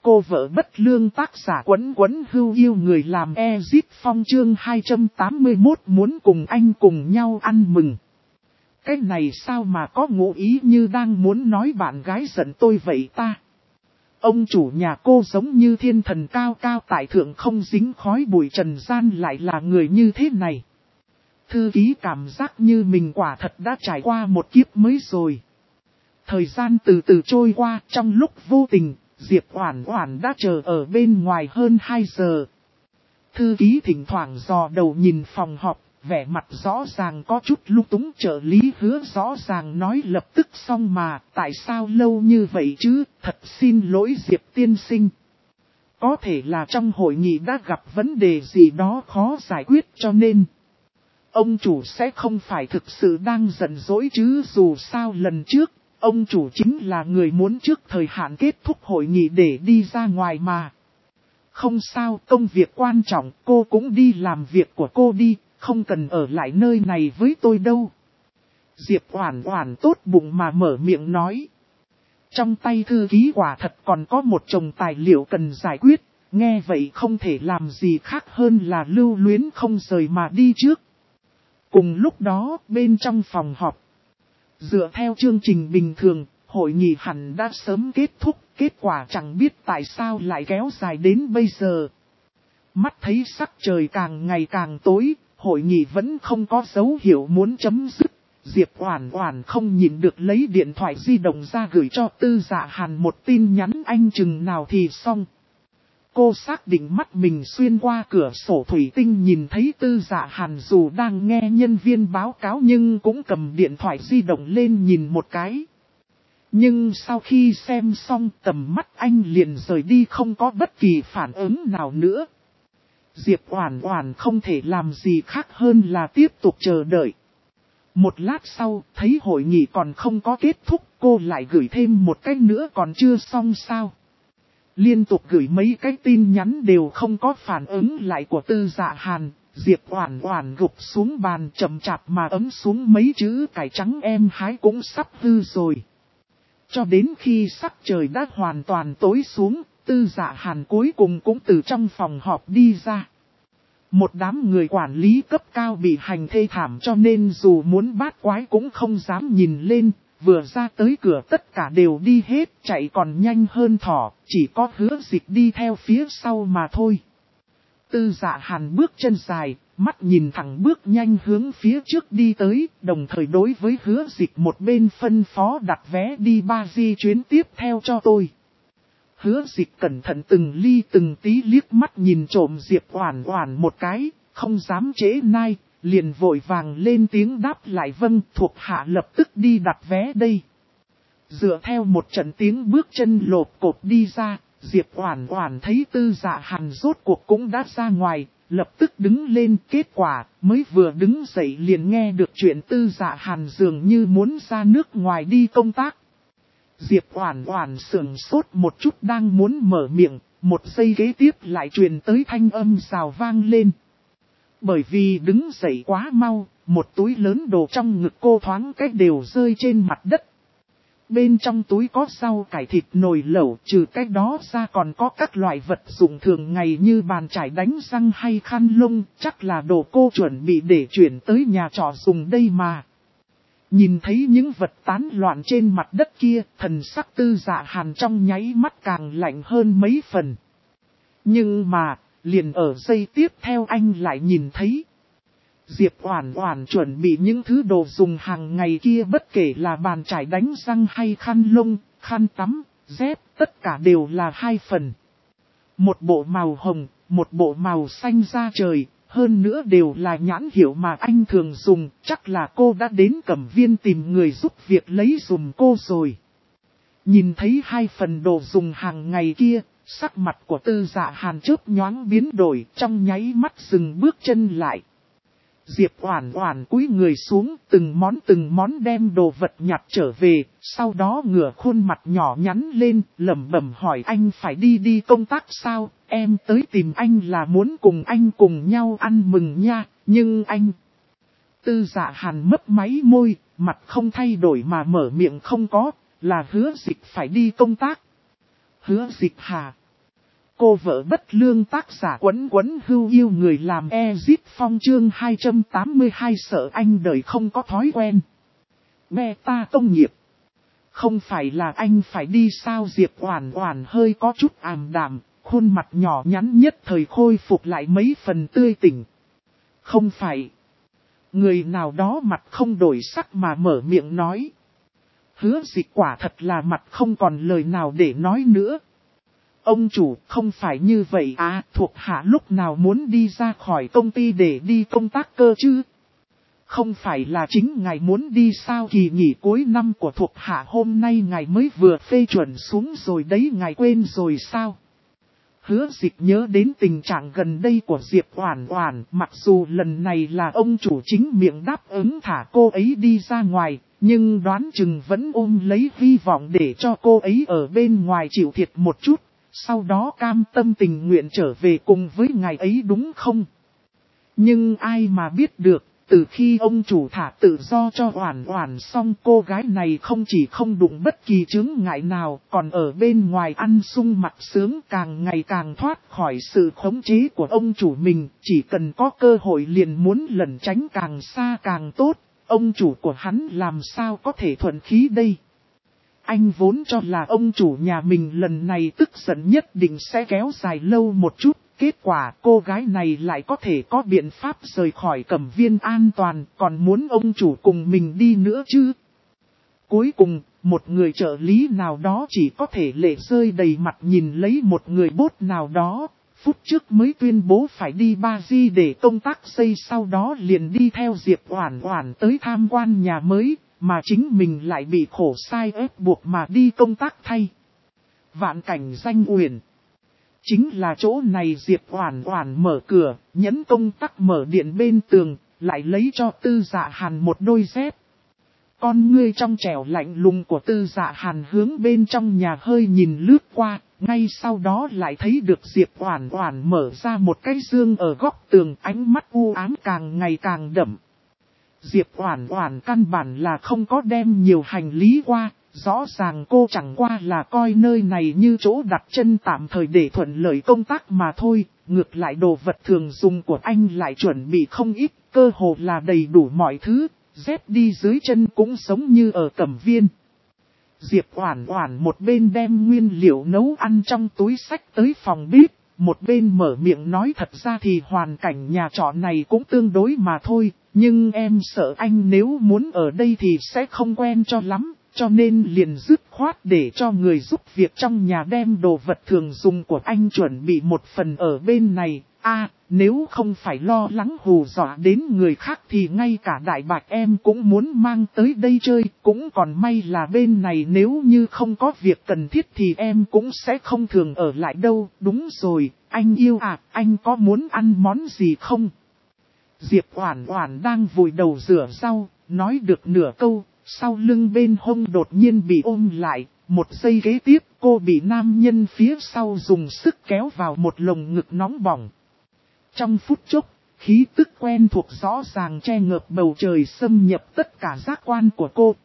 cô vợ bất lương tác giả Quấn Quấn Hưu yêu người làm Ezit Phong chương 281 muốn cùng anh cùng nhau ăn mừng. Cái này sao mà có ngụ ý như đang muốn nói bạn gái giận tôi vậy ta. Ông chủ nhà cô giống như thiên thần cao cao tại thượng không dính khói bụi trần gian lại là người như thế này. Thư ký cảm giác như mình quả thật đã trải qua một kiếp mới rồi. Thời gian từ từ trôi qua, trong lúc vô tình, Diệp Oản Oản đã chờ ở bên ngoài hơn 2 giờ. Thư ký thỉnh thoảng dò đầu nhìn phòng họp, vẻ mặt rõ ràng có chút lung túng. Trợ lý Hứa rõ ràng nói lập tức xong mà, tại sao lâu như vậy chứ, thật xin lỗi Diệp tiên sinh. Có thể là trong hội nghị đã gặp vấn đề gì đó khó giải quyết cho nên ông chủ sẽ không phải thực sự đang giận dỗi chứ, dù sao lần trước, ông chủ chính là người muốn trước thời hạn kết thúc hội nghị để đi ra ngoài mà. Không sao, công việc quan trọng, cô cũng đi làm việc của cô đi, không cần ở lại nơi này với tôi đâu. Diệp Oản Oản tốt bụng mà mở miệng nói. Trong tay thư ký quả thật còn có một chồng tài liệu cần giải quyết, nghe vậy không thể làm gì khác hơn là lưu luyến không rời mà đi trước. Cùng lúc đó, bên trong phòng họp, dựa theo chương trình bình thường, hội nghị hẳn đã sớm kết thúc, kết quả chẳng biết tại sao lại kéo dài đến bây giờ. Mắt thấy sắc trời càng ngày càng tối, hội nghị vẫn không có dấu hiệu muốn chấm dứt. Diệp Oản Oản không nhịn được lấy điện thoại di động ra gửi cho Tư Dạ Hàn một tin nhắn anh chừng nào thì xong. Cô xác định mắt mình xuyên qua cửa sổ thủy tinh nhìn thấy Tư Dạ Hàn dù đang nghe nhân viên báo cáo nhưng cũng cầm điện thoại di động lên nhìn một cái. Nhưng sau khi xem xong tầm mắt anh liền rời đi không có bất kỳ phản ứng nào nữa. Diệp Oản Oản không thể làm gì khác hơn là tiếp tục chờ đợi. Một lát sau, thấy hội nghị còn không có kết thúc, cô lại gửi thêm một cái nữa còn chưa xong sao. Liên tục gửi mấy cái tin nhắn đều không có phản ứng lại của Tư Dạ Hàn, Diệp Oản Oản gục xuống bàn chậm chạp mà ấm xuống mấy chữ cải trắng em hái cũng sắp hư rồi. Cho đến khi sắc trời đã hoàn toàn tối xuống, Tư Dạ Hàn cuối cùng cũng từ trong phòng họp đi ra. Một đám người quản lý cấp cao bị hành thê thảm cho nên dù muốn bát quái cũng không dám nhìn lên, vừa ra tới cửa tất cả đều đi hết, chạy còn nhanh hơn thỏ, chỉ có Hứa Dịch đi theo phía sau mà thôi. Tư Dạ Hàn bước chân dài, mắt nhìn thẳng bước nhanh hướng phía trước đi tới, đồng thời đối với Hứa Dịch một bên phân phó đặt vé đi Paris chuyến tiếp theo cho tôi. Hứa Dịch cẩn thận từng ly từng tí liếc mắt nhìn trộm Diệp Oản Oản một cái, không dám trễ nai, liền vội vàng lên tiếng đáp lại vâng, thuộc hạ lập tức đi đặt vé đây. Dựa theo một trận tiếng bước chân lộp cộp đi ra, Diệp Oản Oản thấy Tư Dạ Hàn rốt cuộc cũng đã ra ngoài, lập tức đứng lên. Kết quả mới vừa đứng dậy liền nghe được chuyện Tư Dạ Hàn dường như muốn ra nước ngoài đi công tác. Diệp Oản Oản sững sốt một chút đang muốn mở miệng, một giây kế tiếp lại truyền tới thanh âm rào vang lên. Bởi vì đứng dậy quá mau, một túi lớn đồ trong ngực cô thoáng cách đều rơi trên mặt đất. Bên trong túi có rau cải thịt nồi lẩu, trừ cái đó ra còn có các loại vật dụng thường ngày như bàn chải đánh răng hay khăn lông, chắc là đồ cô chuẩn bị để chuyển tới nhà trọ dùng đây mà. Nhìn thấy những vật tán loạn trên mặt đất kia, thần sắc Tư Dạ Hàn trong nháy mắt càng lạnh hơn mấy phần. Nhưng mà, liền ở giây tiếp theo anh lại nhìn thấy Diệp Oản Oản chuẩn bị những thứ đồ dùng hàng ngày kia, bất kể là bàn chải đánh răng hay khăn lông, khăn tắm, dép, tất cả đều là 2 phần. Một bộ màu hồng, một bộ màu xanh da trời, hơn nữa đều là nhãn hiệu mà anh thường dùng, chắc là cô đã đến Cẩm Viên tìm người giúp việc lấy dùm cô rồi. Nhìn thấy 2 phần đồ dùng hàng ngày kia, sắc mặt của Tư Dạ Hàn chớp nhoáng biến đổi, trong nháy mắt dừng bước chân lại. Diệp Oản Oản cúi người xuống, từng món đem đồ vật nhặt trở về, sau đó ngửa khuôn mặt nhỏ nhắn lên, lẩm bẩm hỏi anh phải đi công tác sao, em tới tìm anh là muốn cùng anh cùng nhau ăn mừng nha, nhưng anh... Tư Dạ Hàn mấp máy môi, mặt không thay đổi mà mở miệng không có, là Hứa Dịch phải đi công tác. Hứa Dịch hả? Cô vợ bất lương tác giả Quấn Quấn Hưu yêu người làm Ezit Phong chương 282 sợ anh đời không có thói quen. Beta công nghiệp. Không phải là anh phải đi sao Diệp Oản Oản hơi có chút ảm đạm, khuôn mặt nhỏ nhắn nhất thời khôi phục lại mấy phần tươi tỉnh. Không phải. Người nào đó mặt không đổi sắc mà mở miệng nói. Hứa Dịch quả thật là mặt không còn lời nào để nói nữa. Ông chủ, không phải như vậy à, thuộc hạ lúc nào muốn đi ra khỏi công ty để đi công tác cơ chứ? Không phải là chính ngài muốn đi sao kỳ nghỉ cuối năm của thuộc hạ hôm nay ngài mới vừa phê chuẩn xuống rồi đấy ngài quên rồi sao? Hứa Dịch nhớ đến tình trạng gần đây của Diệp Oản Oản, mặc dù lần này là ông chủ chính miệng đáp ứng thả cô ấy đi ra ngoài, nhưng đoán chừng vẫn ôm lấy hy vọng để cho cô ấy ở bên ngoài chịu thiệt một chút. Sau đó cam tâm tình nguyện trở về cùng với ngài ấy đúng không? Nhưng ai mà biết được, từ khi ông chủ thả tự do cho Oản Oản xong cô gái này không chỉ không đụng bất kỳ chướng ngại nào, còn ở bên ngoài ăn sung mặc sướng càng ngày càng thoát khỏi sự khống chế của ông chủ mình, chỉ cần có cơ hội liền muốn lẩn tránh càng xa càng tốt, ông chủ của hắn làm sao có thể thuận khí đây? Anh vốn cho là ông chủ nhà mình lần này tức giận nhất định sẽ kéo dài lâu một chút, kết quả cô gái này lại có thể có biện pháp rời khỏi Cẩm Viên an toàn, còn muốn ông chủ cùng mình đi nữa chứ. Cuối cùng, một người trợ lý nào đó chỉ có thể lệ rơi đầy mặt nhìn lấy một người bốt nào đó, phút trước mới tuyên bố phải đi Ba Di để công tác xây sau đó liền đi theo Diệp Oản Oản tới tham quan nhà mới. Mà chính mình lại bị khổ sai ép buộc mà đi công tác thay. Vạn Cảnh Danh Uyển. Chính là chỗ này Diệp Oản Oản mở cửa, nhấn công tắc mở điện bên tường, lại lấy cho Tư Dạ Hàn một đôi dép. Con ngươi trong trẻo lạnh lùng của Tư Dạ Hàn hướng bên trong nhà hơi nhìn lướt qua, ngay sau đó lại thấy được Diệp Oản Oản mở ra một cái dương ở góc tường, ánh mắt u ám càng ngày càng đậm. Diệp Oản Oản căn bản là không có đem nhiều hành lý qua, rõ ràng cô chẳng qua là coi nơi này như chỗ đặt chân tạm thời để thuận lợi công tác mà thôi, ngược lại đồ vật thường dùng của anh lại chuẩn bị không ít, cơ hồ là đầy đủ mọi thứ, dép đi dưới chân cũng giống như ở Cẩm Viên. Diệp Oản Oản một bên đem nguyên liệu nấu ăn trong túi xách tới phòng bếp, một bên mở miệng nói thật ra thì hoàn cảnh nhà trọ này cũng tương đối mà thôi, nhưng em sợ anh nếu muốn ở đây thì sẽ không quen cho lắm, cho nên liền dứt khoát để cho người giúp việc trong nhà đem đồ vật thường dùng của anh chuẩn bị một phần ở bên này. Nếu không phải lo lắng hù dọa đến người khác thì ngay cả Đại Bạch em cũng muốn mang tới đây chơi, cũng còn may là bên này nếu như không có việc cần thiết thì em cũng sẽ không thường ở lại đâu. Đúng rồi, anh yêu anh có muốn ăn món gì không? Diệp Oản Oản đang vùi đầu rửa rau, nói được nửa câu, sau lưng bên hông đột nhiên bị ôm lại, một giây kế tiếp cô bị nam nhân phía sau dùng sức kéo vào một lồng ngực nóng bỏng. Trong phút chốc, khí tức quen thuộc rõ ràng che ngợp bầu trời xâm nhập tất cả giác quan của cô.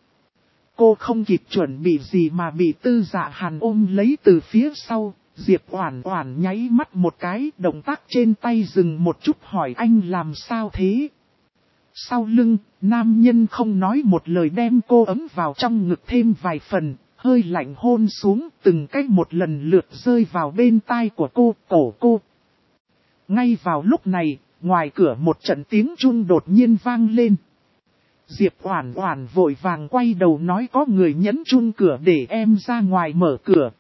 Cô không kịp chuẩn bị gì mà bị Tư Dạ Hàn ôm lấy từ phía sau, Diệp Oản Oản nháy mắt một cái, động tác trên tay dừng một chút hỏi anh làm sao thế. Sau lưng, nam nhân không nói một lời đem cô ấm vào trong ngực thêm vài phần, hơi lạnh hôn xuống từng cách một lần lượt rơi vào bên tai của cô, cổ cô. Ngay vào lúc này, ngoài cửa một trận tiếng chuông đột nhiên vang lên. Diệp Oản Oản vội vàng quay đầu nói có người nhấn chuông cửa để em ra ngoài mở cửa.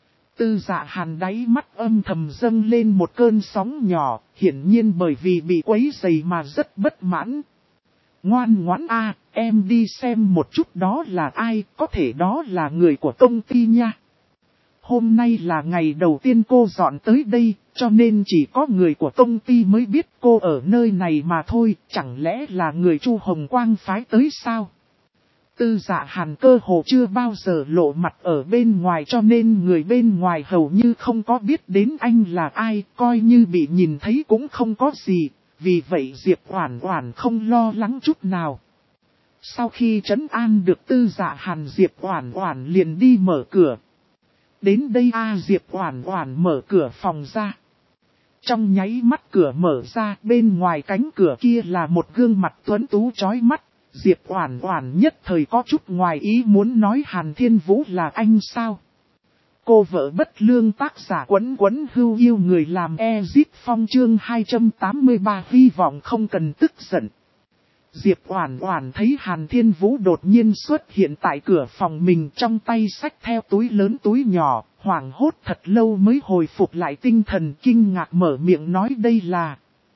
Tư Dạ Hàn đáy mắt âm thầm dâng lên một cơn sóng nhỏ, hiển nhiên bởi vì bị quấy rầy mà rất bất mãn. Ngoan ngoãn em đi xem một chút đó là ai, có thể đó là người của công ty nha. Hôm nay là ngày đầu tiên cô dọn tới đây, cho nên chỉ có người của công ty mới biết cô ở nơi này mà thôi, chẳng lẽ là người Chu Hồng Quang phái tới sao? Tư Dạ Hàn cơ hồ chưa bao giờ lộ mặt ở bên ngoài cho nên người bên ngoài hầu như không có biết đến anh là ai, coi như bị nhìn thấy cũng không có gì, vì vậy Diệp Oản Oản không lo lắng chút nào. Sau khi trấn an được Tư Dạ Hàn, Diệp Oản Oản liền đi mở cửa. Đến đây Diệp Oản Oản mở cửa phòng ra. Trong nháy mắt cửa mở ra, bên ngoài cánh cửa kia là một gương mặt tuấn tú chói mắt. Diệp Oản Oản nhất thời có chút ngoài ý muốn nói Hàn Thiên Vũ là anh sao. Cô vợ bất lương tác giả Quấn Quấn Hưu yêu người làm Ezip Phong chương 283 hy vọng không cần tức giận. Diệp Oản Oản thấy Hàn Thiên Vũ đột nhiên xuất hiện tại cửa phòng mình, trong tay xách theo túi lớn túi nhỏ, hoảng hốt thật lâu mới hồi phục lại tinh thần, kinh ngạc mở miệng nói đây là.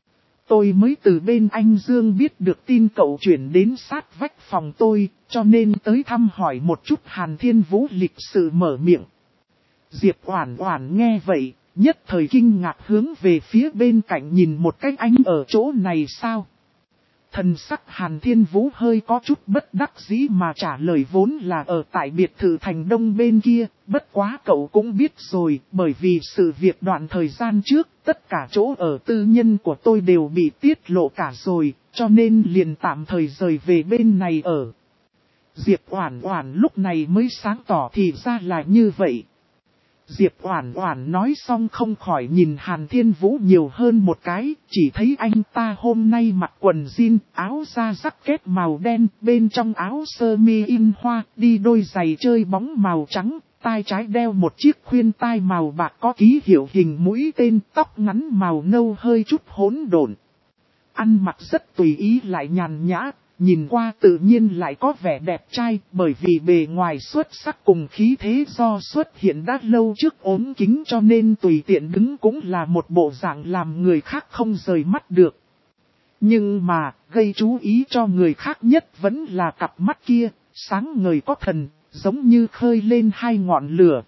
Tôi mới từ bên anh Dương biết được tin cậu chuyển đến sát vách phòng tôi, cho nên tới thăm hỏi một chút. Hàn Thiên Vũ lịch sự mở miệng. Diệp Oản Oản nghe vậy, nhất thời kinh ngạc hướng về phía bên cạnh nhìn một cách, anh ở chỗ này sao? Thần sắc Hàn Thiên Vũ hơi có chút bất đắc dĩ mà trả lời vốn là ở tại biệt thự thành Đông bên kia, bất quá cậu cũng biết rồi, bởi vì sự việc đoạn thời gian trước, tất cả chỗ ở tư nhân của tôi đều bị tiết lộ cả rồi, cho nên liền tạm thời rời về bên này ở. Diệp Oản Oản lúc này mới sáng tỏ thì ra là như vậy. Diệp Oản Oản nói xong không khỏi nhìn Hàn Thiên Vũ nhiều hơn một cái, chỉ thấy anh ta hôm nay mặc quần jean, áo da jacket màu đen, bên trong áo sơ mi in hoa, đi đôi giày chơi bóng màu trắng, tai trái đeo một chiếc khuyên tai màu bạc có ký hiệu hình mũi tên, tóc ngắn màu nâu hơi chút hỗn độn. Ăn mặc rất tùy ý lại nhàn nhã. Nhìn qua tự nhiên lại có vẻ đẹp trai, bởi vì bề ngoài xuất sắc cùng khí thế do xuất hiện đã lâu trước ốm kính cho nên tùy tiện đứng cũng là một bộ dạng làm người khác không rời mắt được. Nhưng mà, gây chú ý cho người khác nhất vẫn là cặp mắt kia, sáng ngời có thần, giống như khơi lên hai ngọn lửa.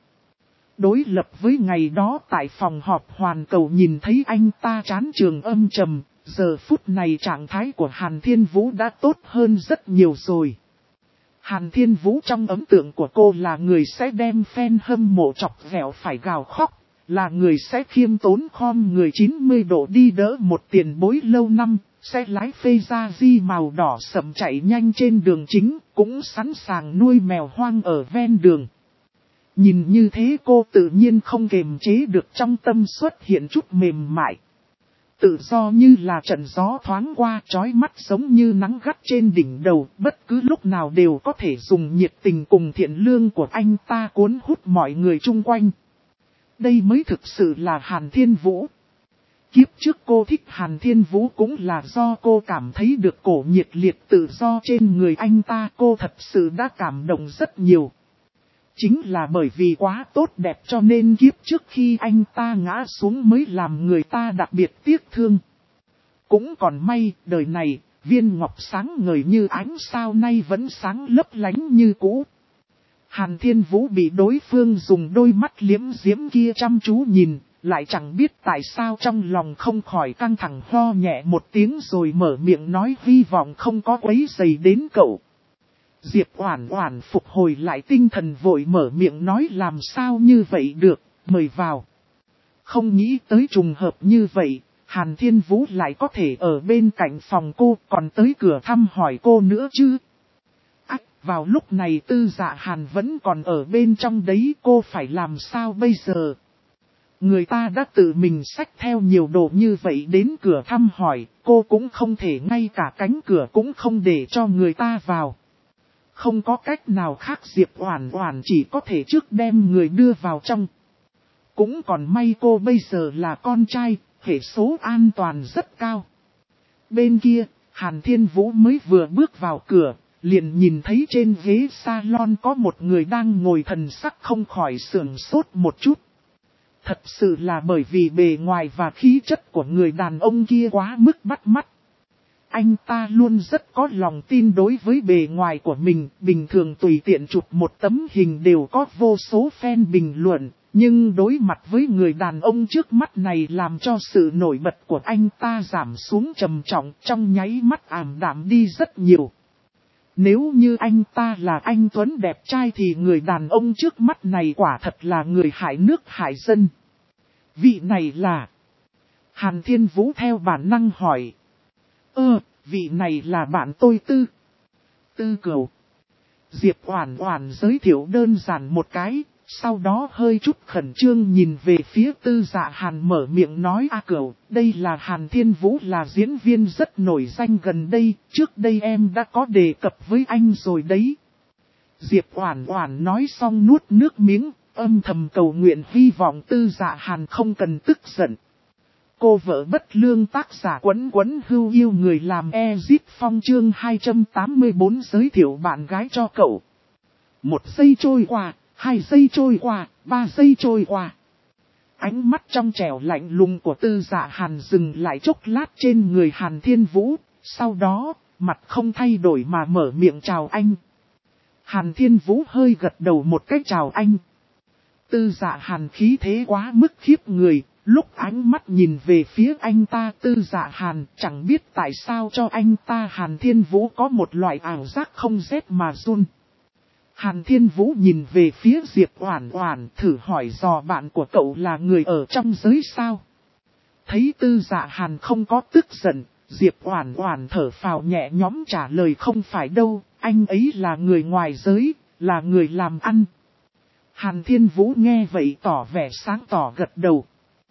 Đối lập với ngày đó tại phòng họp Hoàn Cầu nhìn thấy anh ta chán trường âm trầm. Giờ phút này trạng thái của Hàn Thiên Vũ đã tốt hơn rất nhiều rồi. Hàn Thiên Vũ trong ấn tượng của cô là người sẽ đem fan hâm mộ chọc ghẹo phải gào khóc, là người sẽ khiêm tốn khom người 90 độ đi đỡ một tiền bối lâu năm, sẽ lái phê ra di màu đỏ sẫm chạy nhanh trên đường chính, cũng sẵn sàng nuôi mèo hoang ở ven đường. Nhìn như thế cô tự nhiên không kềm chế được trong tâm xuất hiện chút mềm mại. Tự do như là trận gió thoáng qua, chói mắt giống như nắng gắt trên đỉnh đầu, bất cứ lúc nào đều có thể dùng nhiệt tình cùng thiện lương của anh ta cuốn hút mọi người chung quanh. Đây mới thực sự là Hàn Thiên Vũ. Kiếp trước cô thích Hàn Thiên Vũ cũng là do cô cảm thấy được cổ nhiệt liệt tự do trên người anh ta, cô thật sự đã cảm động rất nhiều. Chính là bởi vì quá tốt đẹp cho nên kiếp trước khi anh ta ngã xuống mới làm người ta đặc biệt tiếc thương. Cũng còn may, đời này, viên ngọc sáng ngời như ánh sao nay vẫn sáng lấp lánh như cũ. Hàn Thiên Vũ bị đối phương dùng đôi mắt liếm diễm kia chăm chú nhìn, lại chẳng biết tại sao trong lòng không khỏi căng thẳng, ho nhẹ một tiếng rồi mở miệng nói hy vọng không có quấy rầy đến cậu. Diệp Oản Oản phục hồi lại tinh thần vội mở miệng nói làm sao như vậy được, mời vào. Không nghĩ tới trùng hợp như vậy, Hàn Thiên Vũ lại có thể ở bên cạnh phòng cô còn tới cửa thăm hỏi cô nữa chứ. Vào lúc này Tư Dạ Hàn vẫn còn ở bên trong đấy, cô phải làm sao bây giờ? Người ta đã tự mình xách theo nhiều đồ như vậy đến cửa thăm hỏi, cô cũng không thể ngay cả cánh cửa cũng không để cho người ta vào. Không có cách nào khác, Diệp Oản Oản chỉ có thể trước đem người đưa vào trong. Cũng còn may cô bây giờ là con trai, hệ số an toàn rất cao. Bên kia, Hàn Thiên Vũ mới vừa bước vào cửa, liền nhìn thấy trên ghế salon có một người đang ngồi, thần sắc không khỏi sửng sốt một chút. Thật sự là bởi vì bề ngoài và khí chất của người đàn ông kia quá mức bắt mắt. Anh ta luôn rất có lòng tin đối với bề ngoài của mình, bình thường tùy tiện chụp một tấm hình đều có vô số fan bình luận, nhưng đối mặt với người đàn ông trước mắt này làm cho sự nổi bật của anh ta giảm xuống trầm trọng, trong nháy mắt ảm đạm đi rất nhiều. Nếu như anh ta là anh tuấn đẹp trai thì người đàn ông trước mắt này quả thật là người hại nước hại dân. Vị này là... Hàn Thiên Vũ theo bản năng hỏi. Vị này là bạn tôi Tư Cửu. Diệp Oản Oản giới thiệu đơn giản một cái, sau đó hơi chút khẩn trương nhìn về phía Tư Dạ Hàn mở miệng nói cửu, đây là Hàn Thiên Vũ là diễn viên rất nổi danh gần đây, trước đây em đã có đề cập với anh rồi đấy. Diệp Oản Oản nói xong nuốt nước miếng, âm thầm cầu nguyện hy vọng Tư Dạ Hàn không cần tức giận. Cô vợ bất lương tác giả Quấn Quấn Hưu yêu người làm Ezit Phong chương 284 giới thiệu bạn gái cho cậu. 1 giây trôi qua, 2 giây trôi qua, 3 giây trôi qua. Ánh mắt trong trẻo lạnh lùng của Tư Dạ Hàn dừng lại chốc lát trên người Hàn Thiên Vũ, sau đó, mặt không thay đổi mà mở miệng chào anh. Hàn Thiên Vũ hơi gật đầu một cái chào anh. Tư Dạ Hàn khí thế quá mức khiếp người, lúc ánh mắt nhìn về phía anh ta Tư Dạ Hàn chẳng biết tại sao cho anh ta Hàn Thiên Vũ có một loại ảo giác không rét mà run. Hàn Thiên Vũ nhìn về phía Diệp Oản Oản thử hỏi dò bạn của cậu là người ở trong giới sao. Thấy Tư Dạ Hàn không có tức giận, Diệp Oản Oản thở phào nhẹ nhõm trả lời không phải đâu, anh ấy là người ngoài giới, là người làm ăn. Hàn Thiên Vũ nghe vậy tỏ vẻ sáng tỏ gật đầu.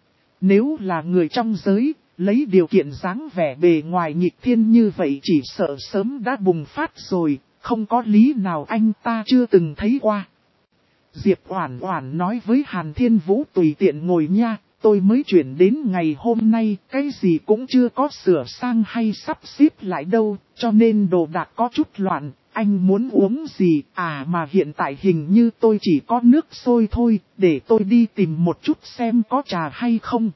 Nếu là người trong giới, lấy điều kiện dáng vẻ bề ngoài nghịch thiên như vậy chỉ sợ sớm đã bùng phát rồi, không có lý nào anh ta chưa từng thấy qua. Diệp Oản Oản nói với Hàn Thiên Vũ tùy tiện ngồi nha, tôi mới chuyển đến ngày hôm nay, cái gì cũng chưa có sửa sang hay sắp xếp lại đâu, cho nên đồ đạc có chút loạn, anh muốn uống gì mà hiện tại hình như tôi chỉ có nước sôi thôi, để tôi đi tìm một chút xem có trà hay không.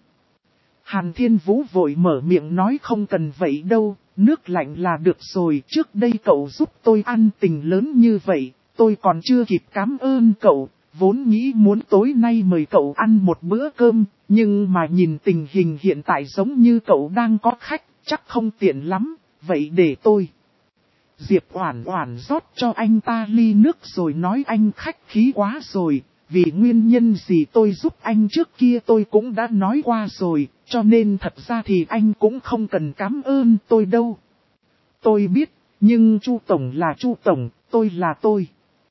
Hàn Thiên Vũ vội mở miệng nói không cần vậy đâu, nước lạnh là được rồi, trước đây cậu giúp tôi ăn tình lớn như vậy, tôi còn chưa kịp cảm ơn cậu, vốn nghĩ muốn tối nay mời cậu ăn một bữa cơm, nhưng mà nhìn tình hình hiện tại giống như cậu đang có khách, chắc không tiện lắm, vậy để tôi. Diệp Oản Oản rót cho anh ta ly nước rồi nói anh khách khí quá rồi, vì nguyên nhân gì tôi giúp anh trước kia tôi cũng đã nói qua rồi, cho nên thật ra thì anh cũng không cần cảm ơn tôi đâu. Tôi biết, nhưng Chu Tổng là Chu Tổng, tôi là tôi.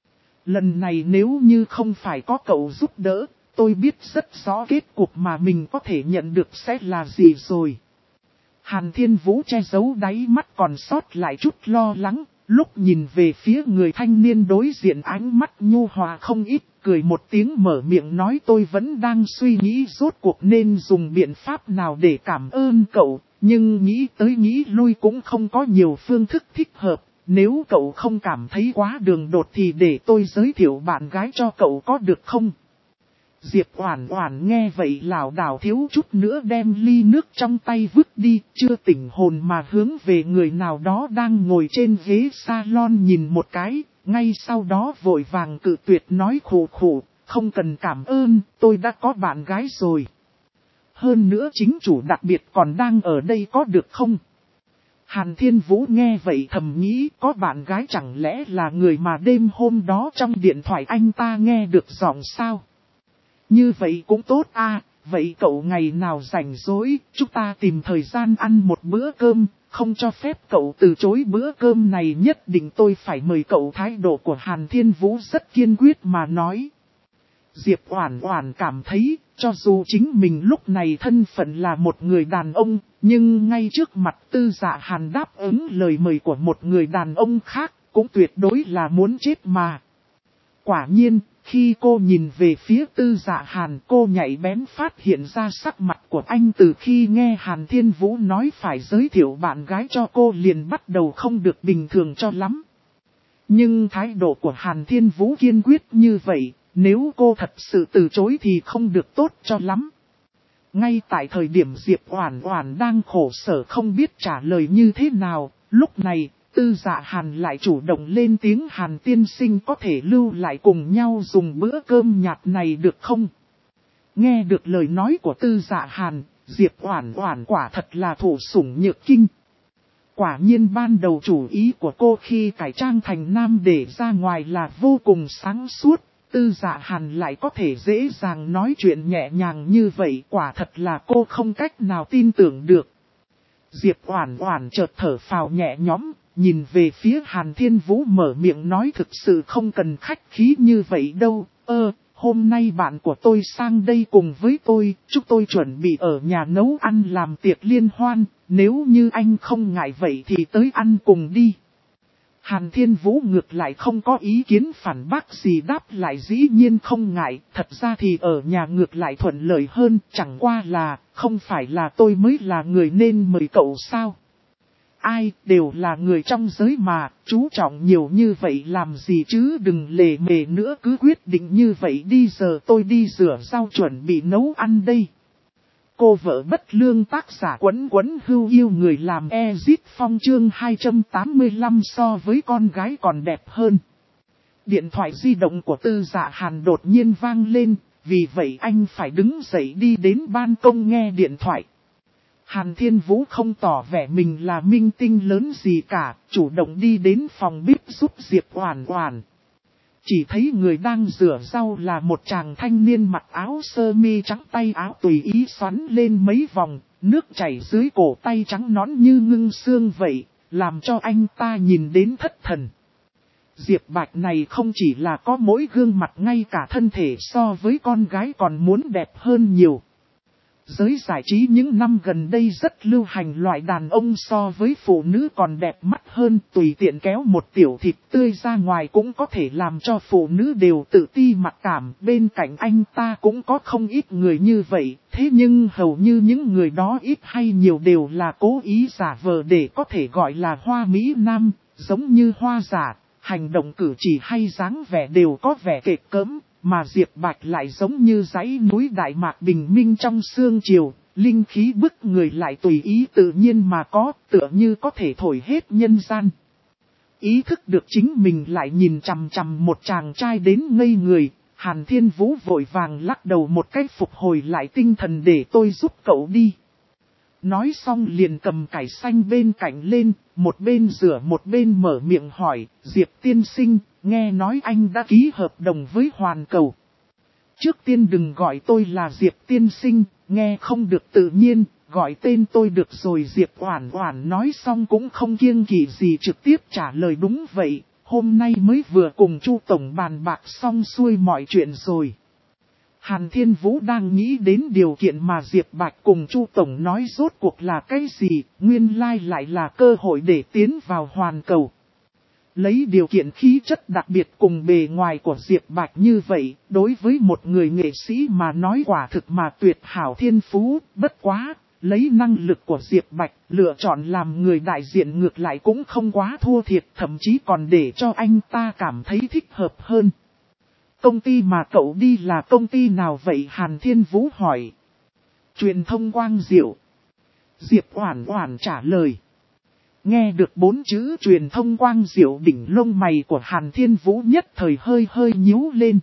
Lần này nếu như không phải có cậu giúp đỡ, tôi biết rất rõ kết cục mà mình có thể nhận được sẽ là gì rồi. Hàn Thiên Vũ che giấu đáy mắt còn sót lại chút lo lắng, lúc nhìn về phía người thanh niên đối diện ánh mắt nhu hòa không ít, cười một tiếng mở miệng nói tôi vẫn đang suy nghĩ rốt cuộc nên dùng biện pháp nào để cảm ơn cậu, nhưng nghĩ tới nghĩ lui cũng không có nhiều phương thức thích hợp, nếu cậu không cảm thấy quá đường đột thì để tôi giới thiệu bạn gái cho cậu có được không? Diệp Oản Oản nghe vậy lảo đảo thiếu chút nữa đem ly nước trong tay vứt đi, chưa tỉnh hồn mà hướng về người nào đó đang ngồi trên ghế salon nhìn một cái, ngay sau đó vội vàng cự tuyệt nói khổ khổ, không cần cảm ơn, tôi đã có bạn gái rồi. Hơn nữa chính chủ đặc biệt còn đang ở đây có được không? Hàn Thiên Vũ nghe vậy thầm nghĩ có bạn gái chẳng lẽ là người mà đêm hôm đó trong điện thoại anh ta nghe được giọng sao? Như vậy cũng tốt vậy cậu ngày nào rảnh rỗi, chúng ta tìm thời gian ăn một bữa cơm, không cho phép cậu từ chối bữa cơm này nhất định tôi phải mời cậu. Thái độ của Hàn Thiên Vũ rất kiên quyết mà nói. Diệp Oản Oản cảm thấy, cho dù chính mình lúc này thân phận là một người đàn ông, nhưng ngay trước mặt Tư Dạ Hàn đáp ứng lời mời của một người đàn ông khác, cũng tuyệt đối là muốn chết mà. Quả nhiên, khi cô nhìn về phía Tư Dạ Hàn cô nhạy bén phát hiện ra sắc mặt của anh từ khi nghe Hàn Thiên Vũ nói phải giới thiệu bạn gái cho cô liền bắt đầu không được bình thường cho lắm. Nhưng thái độ của Hàn Thiên Vũ kiên quyết như vậy, nếu cô thật sự từ chối thì không được tốt cho lắm. Ngay tại thời điểm Diệp Oản Oản đang khổ sở không biết trả lời như thế nào, lúc này, Tư Dạ Hàn lại chủ động lên tiếng Hàn tiên sinh có thể lưu lại cùng nhau dùng bữa cơm nhạt này được không? Nghe được lời nói của Tư Dạ Hàn, Diệp Oản Oản quả thật là thủ sủng nhược kinh. Quả nhiên ban đầu chủ ý của cô khi cải trang thành nam để ra ngoài là vô cùng sáng suốt, Tư Dạ Hàn lại có thể dễ dàng nói chuyện nhẹ nhàng như vậy, quả thật là cô không cách nào tin tưởng được. Diệp Oản Oản chợt thở phào nhẹ nhõm, nhìn về phía Hàn Thiên Vũ mở miệng nói thực sự không cần khách khí như vậy đâu, hôm nay bạn của tôi sang đây cùng với tôi, chúng tôi chuẩn bị ở nhà nấu ăn làm tiệc liên hoan, nếu như anh không ngại vậy thì tới ăn cùng đi. Hàn Thiên Vũ ngược lại không có ý kiến phản bác gì, đáp lại dĩ nhiên không ngại, thật ra thì ở nhà ngược lại thuận lợi hơn, chẳng qua là, không phải là tôi mới là người nên mời cậu sao? Ai, đều là người trong giới mà, chú trọng nhiều như vậy làm gì chứ, đừng lề mề nữa, cứ quyết định như vậy đi, giờ tôi đi rửa rau chuẩn bị nấu ăn đây. Cô vợ bất lương, tác giả Quấn Quấn Hưu Yêu người làm Ezit Phong chương 285 so với con gái còn đẹp hơn. Điện thoại di động của Tư Dạ Hàn đột nhiên vang lên, vì vậy anh phải đứng dậy đi đến ban công nghe điện thoại. Hàn Thiên Vũ không tỏ vẻ mình là minh tinh lớn gì cả, chủ động đi đến phòng bếp giúp Diệp Oản Oản. Chỉ thấy người đang rửa rau là một chàng thanh niên mặc áo sơ mi trắng, tay áo tùy ý xoắn lên mấy vòng, nước chảy dưới cổ tay trắng nõn như ngưng xương vậy, làm cho anh ta nhìn đến thất thần. Diệp Bạch này không chỉ là có mỗi gương mặt, ngay cả thân thể so với con gái còn muốn đẹp hơn nhiều. Giới giải trí những năm gần đây rất lưu hành loại đàn ông so với phụ nữ còn đẹp mắt hơn, tùy tiện kéo một tiểu thịt tươi ra ngoài cũng có thể làm cho phụ nữ đều tự ti mặc cảm. Bên cạnh anh ta cũng có không ít người như vậy, thế nhưng hầu như những người đó ít hay nhiều đều là cố ý giả vờ để có thể gọi là hoa mỹ nam, giống như hoa giả, hành động cử chỉ hay dáng vẻ đều có vẻ kệch cỡm. Mà Diệp Bạch lại giống như dãy núi Đại Mạc bình minh trong sương chiều, linh khí bức người lại tùy ý tự nhiên mà có, tựa như có thể thổi hết nhân gian. Ý thức được chính mình lại nhìn chằm chằm một chàng trai đến ngây người, Hàn Thiên Vũ vội vàng lắc đầu một cách phục hồi lại tinh thần, để tôi giúp cậu đi. Nói xong liền cầm cải xanh bên cạnh lên, một bên rửa một bên mở miệng hỏi, Diệp tiên sinh, nghe nói anh đã ký hợp đồng với Hoàn Cầu. Trước tiên đừng gọi tôi là Diệp tiên sinh, nghe không được tự nhiên, gọi tên tôi được rồi. Diệp Oản Oản nói xong cũng không kiêng kỵ gì trực tiếp trả lời, đúng vậy, hôm nay mới vừa cùng Chu Tổng bàn bạc xong xuôi mọi chuyện rồi. Hàn Thiên Vũ đang nghĩ đến điều kiện mà Diệp Bạch cùng Chu Tổng nói rốt cuộc là cái gì, nguyên lai lại là cơ hội để tiến vào Hoàn Cầu. Lấy điều kiện khí chất đặc biệt cùng bề ngoài của Diệp Bạch như vậy, đối với một người nghệ sĩ mà nói quả thực mà tuyệt hảo thiên phú, bất quá, lấy năng lực của Diệp Bạch, lựa chọn làm người đại diện ngược lại cũng không quá thua thiệt, thậm chí còn để cho anh ta cảm thấy thích hợp hơn. Công ty mà cậu đi là công ty nào vậy? Hàn Thiên Vũ hỏi. Truyền thông Quang Diệu. Diệp Oản Oản trả lời. Nghe được 4 chữ truyền thông Quang Diệu, đỉnh lông mày của Hàn Thiên Vũ nhất thời hơi nhíu lên.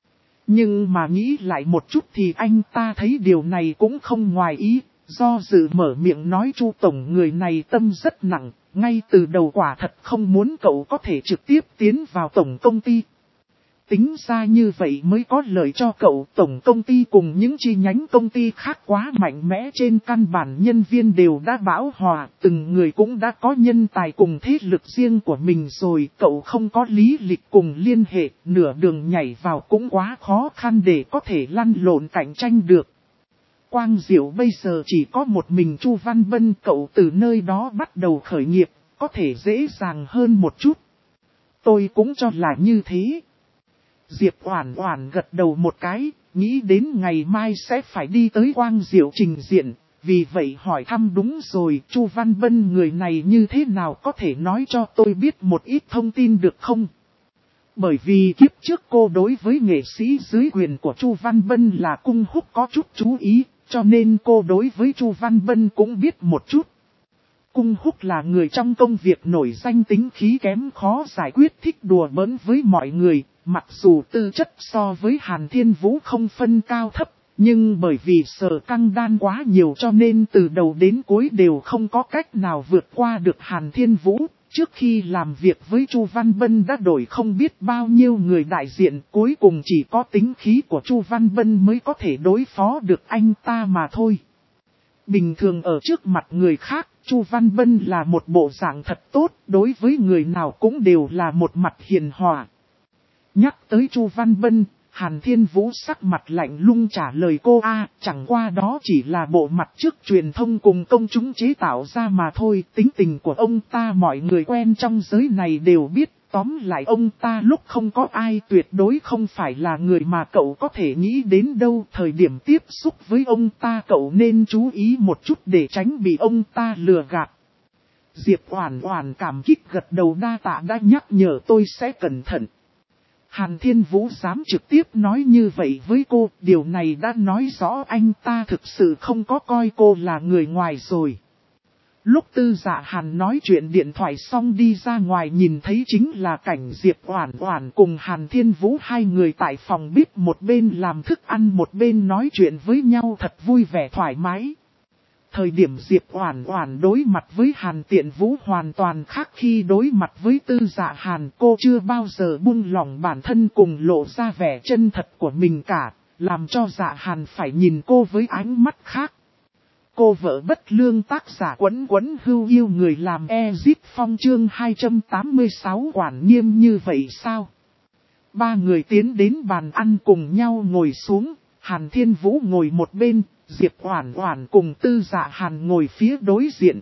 Nhưng mà nghĩ lại một chút thì anh ta thấy điều này cũng không ngoài ý, do dự mở miệng nói, Chu Tổng người này tâm rất nặng, ngay từ đầu quả thật không muốn cậu có thể trực tiếp tiến vào tổng công ty. Tính ra như vậy mới có lợi cho cậu, tổng công ty cùng những chi nhánh công ty khác quá mạnh mẽ, trên căn bản nhân viên đều đã bão hòa, từng người cũng đã có nhân tài cùng thế lực riêng của mình rồi, cậu không có lý lịch cùng liên hệ, nửa đường nhảy vào cũng quá khó khăn để có thể lăn lộn cạnh tranh được. Quang Diệu bây giờ chỉ có một mình Chu Văn Bân, cậu từ nơi đó bắt đầu khởi nghiệp, có thể dễ dàng hơn một chút. Tôi cũng cho là như thế. Diệp Oản Oản gật đầu một cái, nghĩ đến ngày mai sẽ phải đi tới Quang Diệu trình diện, vì vậy hỏi thăm, đúng rồi, Chu Văn Bân người này như thế nào, có thể nói cho tôi biết một ít thông tin được không? Bởi vì kiếp trước cô đối với nghệ sĩ dưới quyền của Chu Văn Bân là Cung Húc có chút chú ý, cho nên cô đối với Chu Văn Bân cũng biết một chút. Cung Húc là người trong công việc nổi danh, tính khí kém, khó giải quyết, thích đùa bỡn với mọi người. Mặc dù tư chất so với Hàn Thiên Vũ không phân cao thấp, nhưng bởi vì sở căng đan quá nhiều cho nên từ đầu đến cuối đều không có cách nào vượt qua được Hàn Thiên Vũ. Trước khi làm việc với Chu Văn Bân đã đổi không biết bao nhiêu người đại diện, cuối cùng chỉ có tính khí của Chu Văn Bân mới có thể đối phó được anh ta mà thôi. Bình thường ở trước mặt người khác, Chu Văn Bân là một bộ dạng thật tốt, đối với người nào cũng đều là một mặt hiền hòa. Nhắc tới Chu Văn Bân, Hàn Thiên Vũ sắc mặt lạnh lùng trả lời cô chẳng qua đó chỉ là bộ mặt trước truyền thông cùng công chúng chế tạo ra mà thôi. Tính tình của ông ta mọi người quen trong giới này đều biết. Tóm lại ông ta lúc không có ai tuyệt đối không phải là người mà cậu có thể nghĩ đến đâu. Thời điểm tiếp xúc với ông ta cậu nên chú ý một chút để tránh bị ông ta lừa gạt. Diệp Oản Oản cảm kích gật đầu, đa tạ đã nhắc nhở, tôi sẽ cẩn thận. Hàn Thiên Vũ dám trực tiếp nói như vậy với cô, điều này đã nói rõ anh ta thực sự không có coi cô là người ngoài rồi. Lúc Tư Dạ Hàn nói chuyện điện thoại xong đi ra ngoài nhìn thấy chính là cảnh Diệp Oản Oản cùng Hàn Thiên Vũ hai người tại phòng bếp, một bên làm thức ăn một bên nói chuyện với nhau thật vui vẻ thoải mái. Thời điểm Diệp Oản Oản đối mặt với Hàn Tiện Vũ hoàn toàn khác khi đối mặt với Tư Dạ Hàn. Cô chưa bao giờ buông lỏng bản thân cùng lộ ra vẻ chân thật của mình cả, làm cho Dạ Hàn phải nhìn cô với ánh mắt khác. Cô vợ bất lương tác giả Quấn Quấn Hưu yêu người làm Ezit Phong chương 286 quản nghiêm như vậy sao? Ba người tiến đến bàn ăn cùng nhau ngồi xuống, Hàn Thiên Vũ ngồi một bên, Diệp Oản Oản cùng Tư Dạ Hàn ngồi phía đối diện.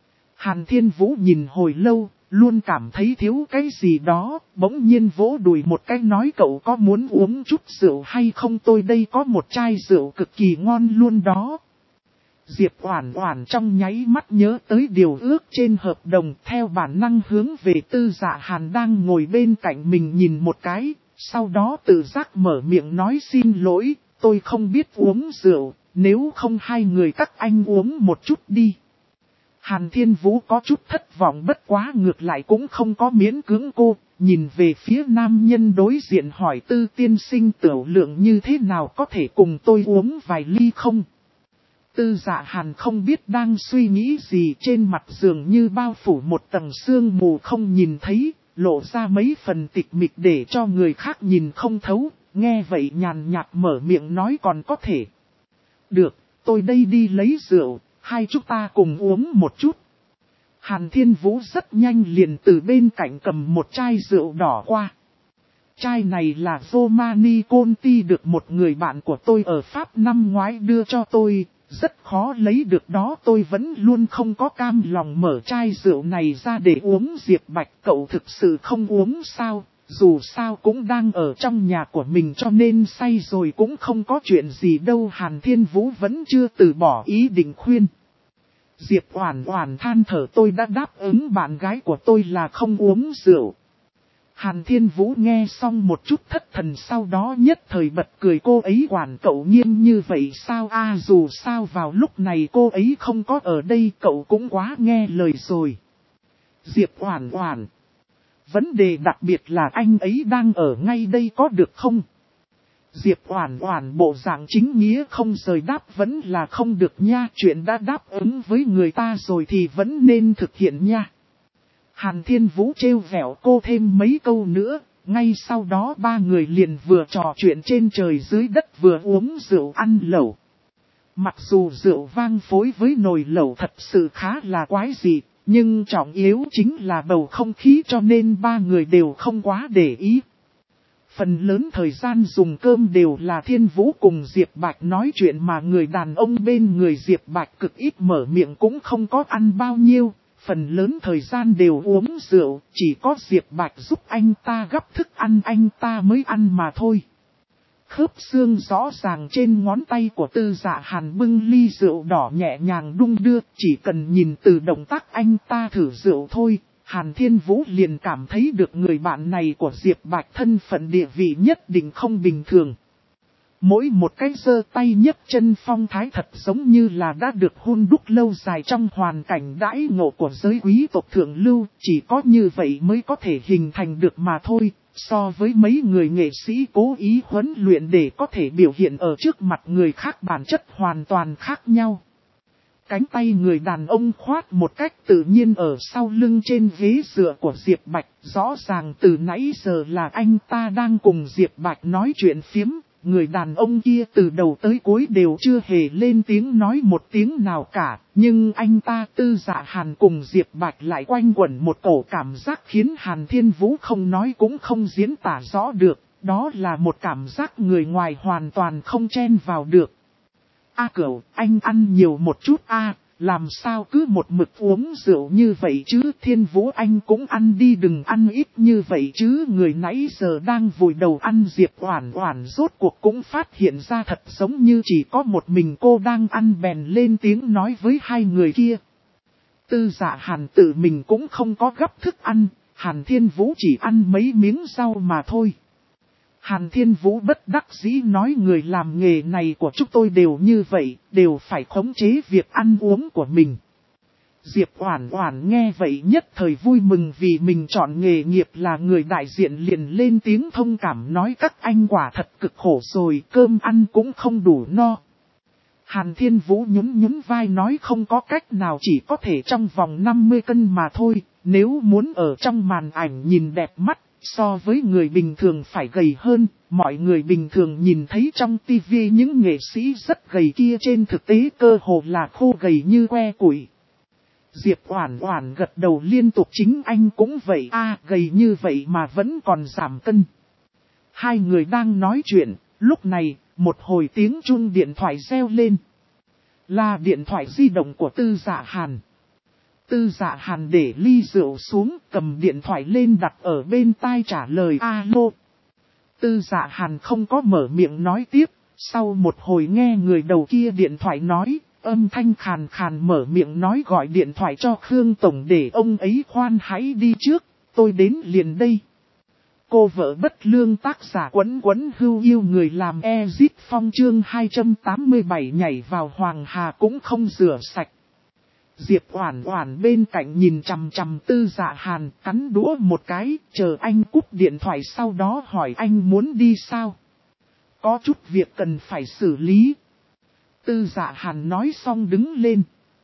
Hàn Thiên Vũ nhìn hồi lâu, luôn cảm thấy thiếu cái gì đó, bỗng nhiên vỗ đùi một cái nói cậu có muốn uống chút rượu hay không, tôi đây có một chai rượu cực kỳ ngon luôn đó. Diệp Oản Oản trong nháy mắt nhớ tới điều ước trên hợp đồng, theo bản năng hướng về Tư Dạ Hàn đang ngồi bên cạnh mình nhìn một cái, sau đó tự giác mở miệng nói xin lỗi, tôi không biết uống rượu, nếu không hai người các anh uống một chút đi. Hàn Thiên Vũ có chút thất vọng, bất quá ngược lại cũng không có miễn cưỡng cô, nhìn về phía nam nhân đối diện hỏi Tư tiên sinh tiểu lượng như thế nào, có thể cùng tôi uống vài ly không? Tư Dạ Hàn không biết đang suy nghĩ gì, trên mặt dường như bao phủ một tầng sương mù không nhìn thấy, lộ ra mấy phần tịch mịch để cho người khác nhìn không thấu, nghe vậy nhàn nhạt mở miệng nói còn có thể. Được, tôi đây đi lấy rượu, hai chúng ta cùng uống một chút. Hàn Thiên Vũ rất nhanh liền từ bên cạnh cầm một chai rượu đỏ qua. Chai này là Romani Conti được một người bạn của tôi ở Pháp năm ngoái đưa cho tôi, rất khó lấy được đó, tôi vẫn luôn không có cam lòng mở chai rượu này ra để uống. Diệp Bạch, cậu thực sự không uống sao? Dù sao cũng đang ở trong nhà của mình cho nên say rồi cũng không có chuyện gì đâu. Hàn Thiên Vũ vẫn chưa từ bỏ ý định khuyên. Diệp Oản Oản than thở, tôi đã đáp ứng bạn gái của tôi là không uống rượu. Hàn Thiên Vũ nghe xong một chút thất thần, sau đó nhất thời bật cười, cô ấy quản cậu nghiêm như vậy sao? Dù sao vào lúc này cô ấy không có ở đây, cậu cũng quá nghe lời rồi. Diệp Oản Oản, vấn đề đặc biệt là anh ấy đang ở ngay đây có được không? Diệp Oản Oản bộ dạng chính nghĩa không rời đáp, vẫn là không được nha, chuyện đã đáp ứng với người ta rồi thì vẫn nên thực hiện nha. Hàn Thiên Vũ trêu vẻo cô thêm mấy câu nữa, ngay sau đó ba người liền vừa trò chuyện trên trời dưới đất vừa uống rượu ăn lẩu. Mặc dù rượu vang phối với nồi lẩu thật sự khá là quái dị, nhưng trọng yếu chính là bầu không khí cho nên ba người đều không quá để ý. Phần lớn thời gian dùng cơm đều là Thiên Vũ cùng Diệp Bạch nói chuyện, mà người đàn ông bên người Diệp Bạch cực ít mở miệng cũng không có ăn bao nhiêu. Phần lớn thời gian đều uống rượu, chỉ có Diệp Bạch giúp anh ta gắp thức ăn anh ta mới ăn mà thôi. Khớp xương rõ ràng trên ngón tay của Tư Dạ Hàn bưng ly rượu đỏ nhẹ nhàng đung đưa, chỉ cần nhìn từ động tác anh ta thử rượu thôi, Hàn Thiên Vũ liền cảm thấy được người bạn này của Diệp Bạch thân phận địa vị nhất định không bình thường. Mỗi một cái giơ tay nhấc chân phong thái thật giống như là đã được hun đúc lâu dài trong hoàn cảnh đãi ngộ của giới quý tộc thượng lưu, chỉ có như vậy mới có thể hình thành được mà thôi, so với mấy người nghệ sĩ cố ý huấn luyện để có thể biểu hiện ở trước mặt người khác bản chất hoàn toàn khác nhau. Cánh tay người đàn ông khoát một cách tự nhiên ở sau lưng trên ghế dựa của Diệp Bạch, rõ ràng từ nãy giờ là anh ta đang cùng Diệp Bạch nói chuyện phiếm. Người đàn ông kia từ đầu tới cuối đều chưa hề lên tiếng nói một tiếng nào cả, nhưng anh ta Tư Dạ Hàn cùng Diệp Bạch lại quanh quẩn một cổ cảm giác khiến Hàn Thiên Vũ không nói cũng không diễn tả rõ được, đó là một cảm giác người ngoài hoàn toàn không chen vào được. Cửu, anh ăn nhiều một chút làm sao cứ một mực uống rượu như vậy chứ, Thiên Vũ anh cũng ăn đi, đừng ăn ít như vậy chứ. Người nãy giờ đang vùi đầu ăn Diệp Oản Oản rốt cuộc cũng phát hiện ra thật giống như chỉ có một mình cô đang ăn, bèn lên tiếng nói với hai người kia. Tư Dạ Hàn tự mình cũng không có gấp thức ăn, Hàn Thiên Vũ chỉ ăn mấy miếng rau mà thôi. Hàn Thiên Vũ bất đắc dĩ nói, người làm nghề này của chúng tôi đều như vậy, đều phải khống chế việc ăn uống của mình. Diệp Oản Oản nghe vậy nhất thời vui mừng vì mình chọn nghề nghiệp là người đại diện, liền lên tiếng thông cảm nói các anh quả thật cực khổ rồi, cơm ăn cũng không đủ no. Hàn Thiên Vũ nhún vai nói không có cách nào, chỉ có thể trong vòng 50 cân mà thôi, nếu muốn ở trong màn ảnh nhìn đẹp mắt. So với người bình thường phải gầy hơn, mọi người bình thường nhìn thấy trong tivi những nghệ sĩ rất gầy kia trên thực tế cơ hồ là khô gầy như que củi. Diệp Oản Oản gật đầu liên tục, chính anh cũng vậy gầy như vậy mà vẫn còn giảm cân. Hai người đang nói chuyện, lúc này, một hồi tiếng chuông điện thoại reo lên. Là điện thoại di động của Tư Dạ Hàn. Tư Dạ Hàn để ly rượu xuống, cầm điện thoại lên đặt ở bên tai trả lời alo. Tư Dạ Hàn không có mở miệng nói tiếp, sau một hồi nghe người đầu kia điện thoại nói, âm thanh khàn khàn mở miệng nói gọi điện thoại cho Khương Tổng để ông ấy khoan hãy đi trước, tôi đến liền đây. Cô vợ bất lương tác giả Quấn Quấn Hưu yêu người làm Ezit Phong chương 287 nhảy vào Hoàng Hà cũng không rửa sạch. Diệp Oản Oản bên cạnh nhìn chằm chằm Tư Dạ Hàn, cắn đũa một cái, chờ anh cúp điện thoại sau đó hỏi anh muốn đi sao? Có chút việc cần phải xử lý. Tư Dạ Hàn nói xong đứng lên.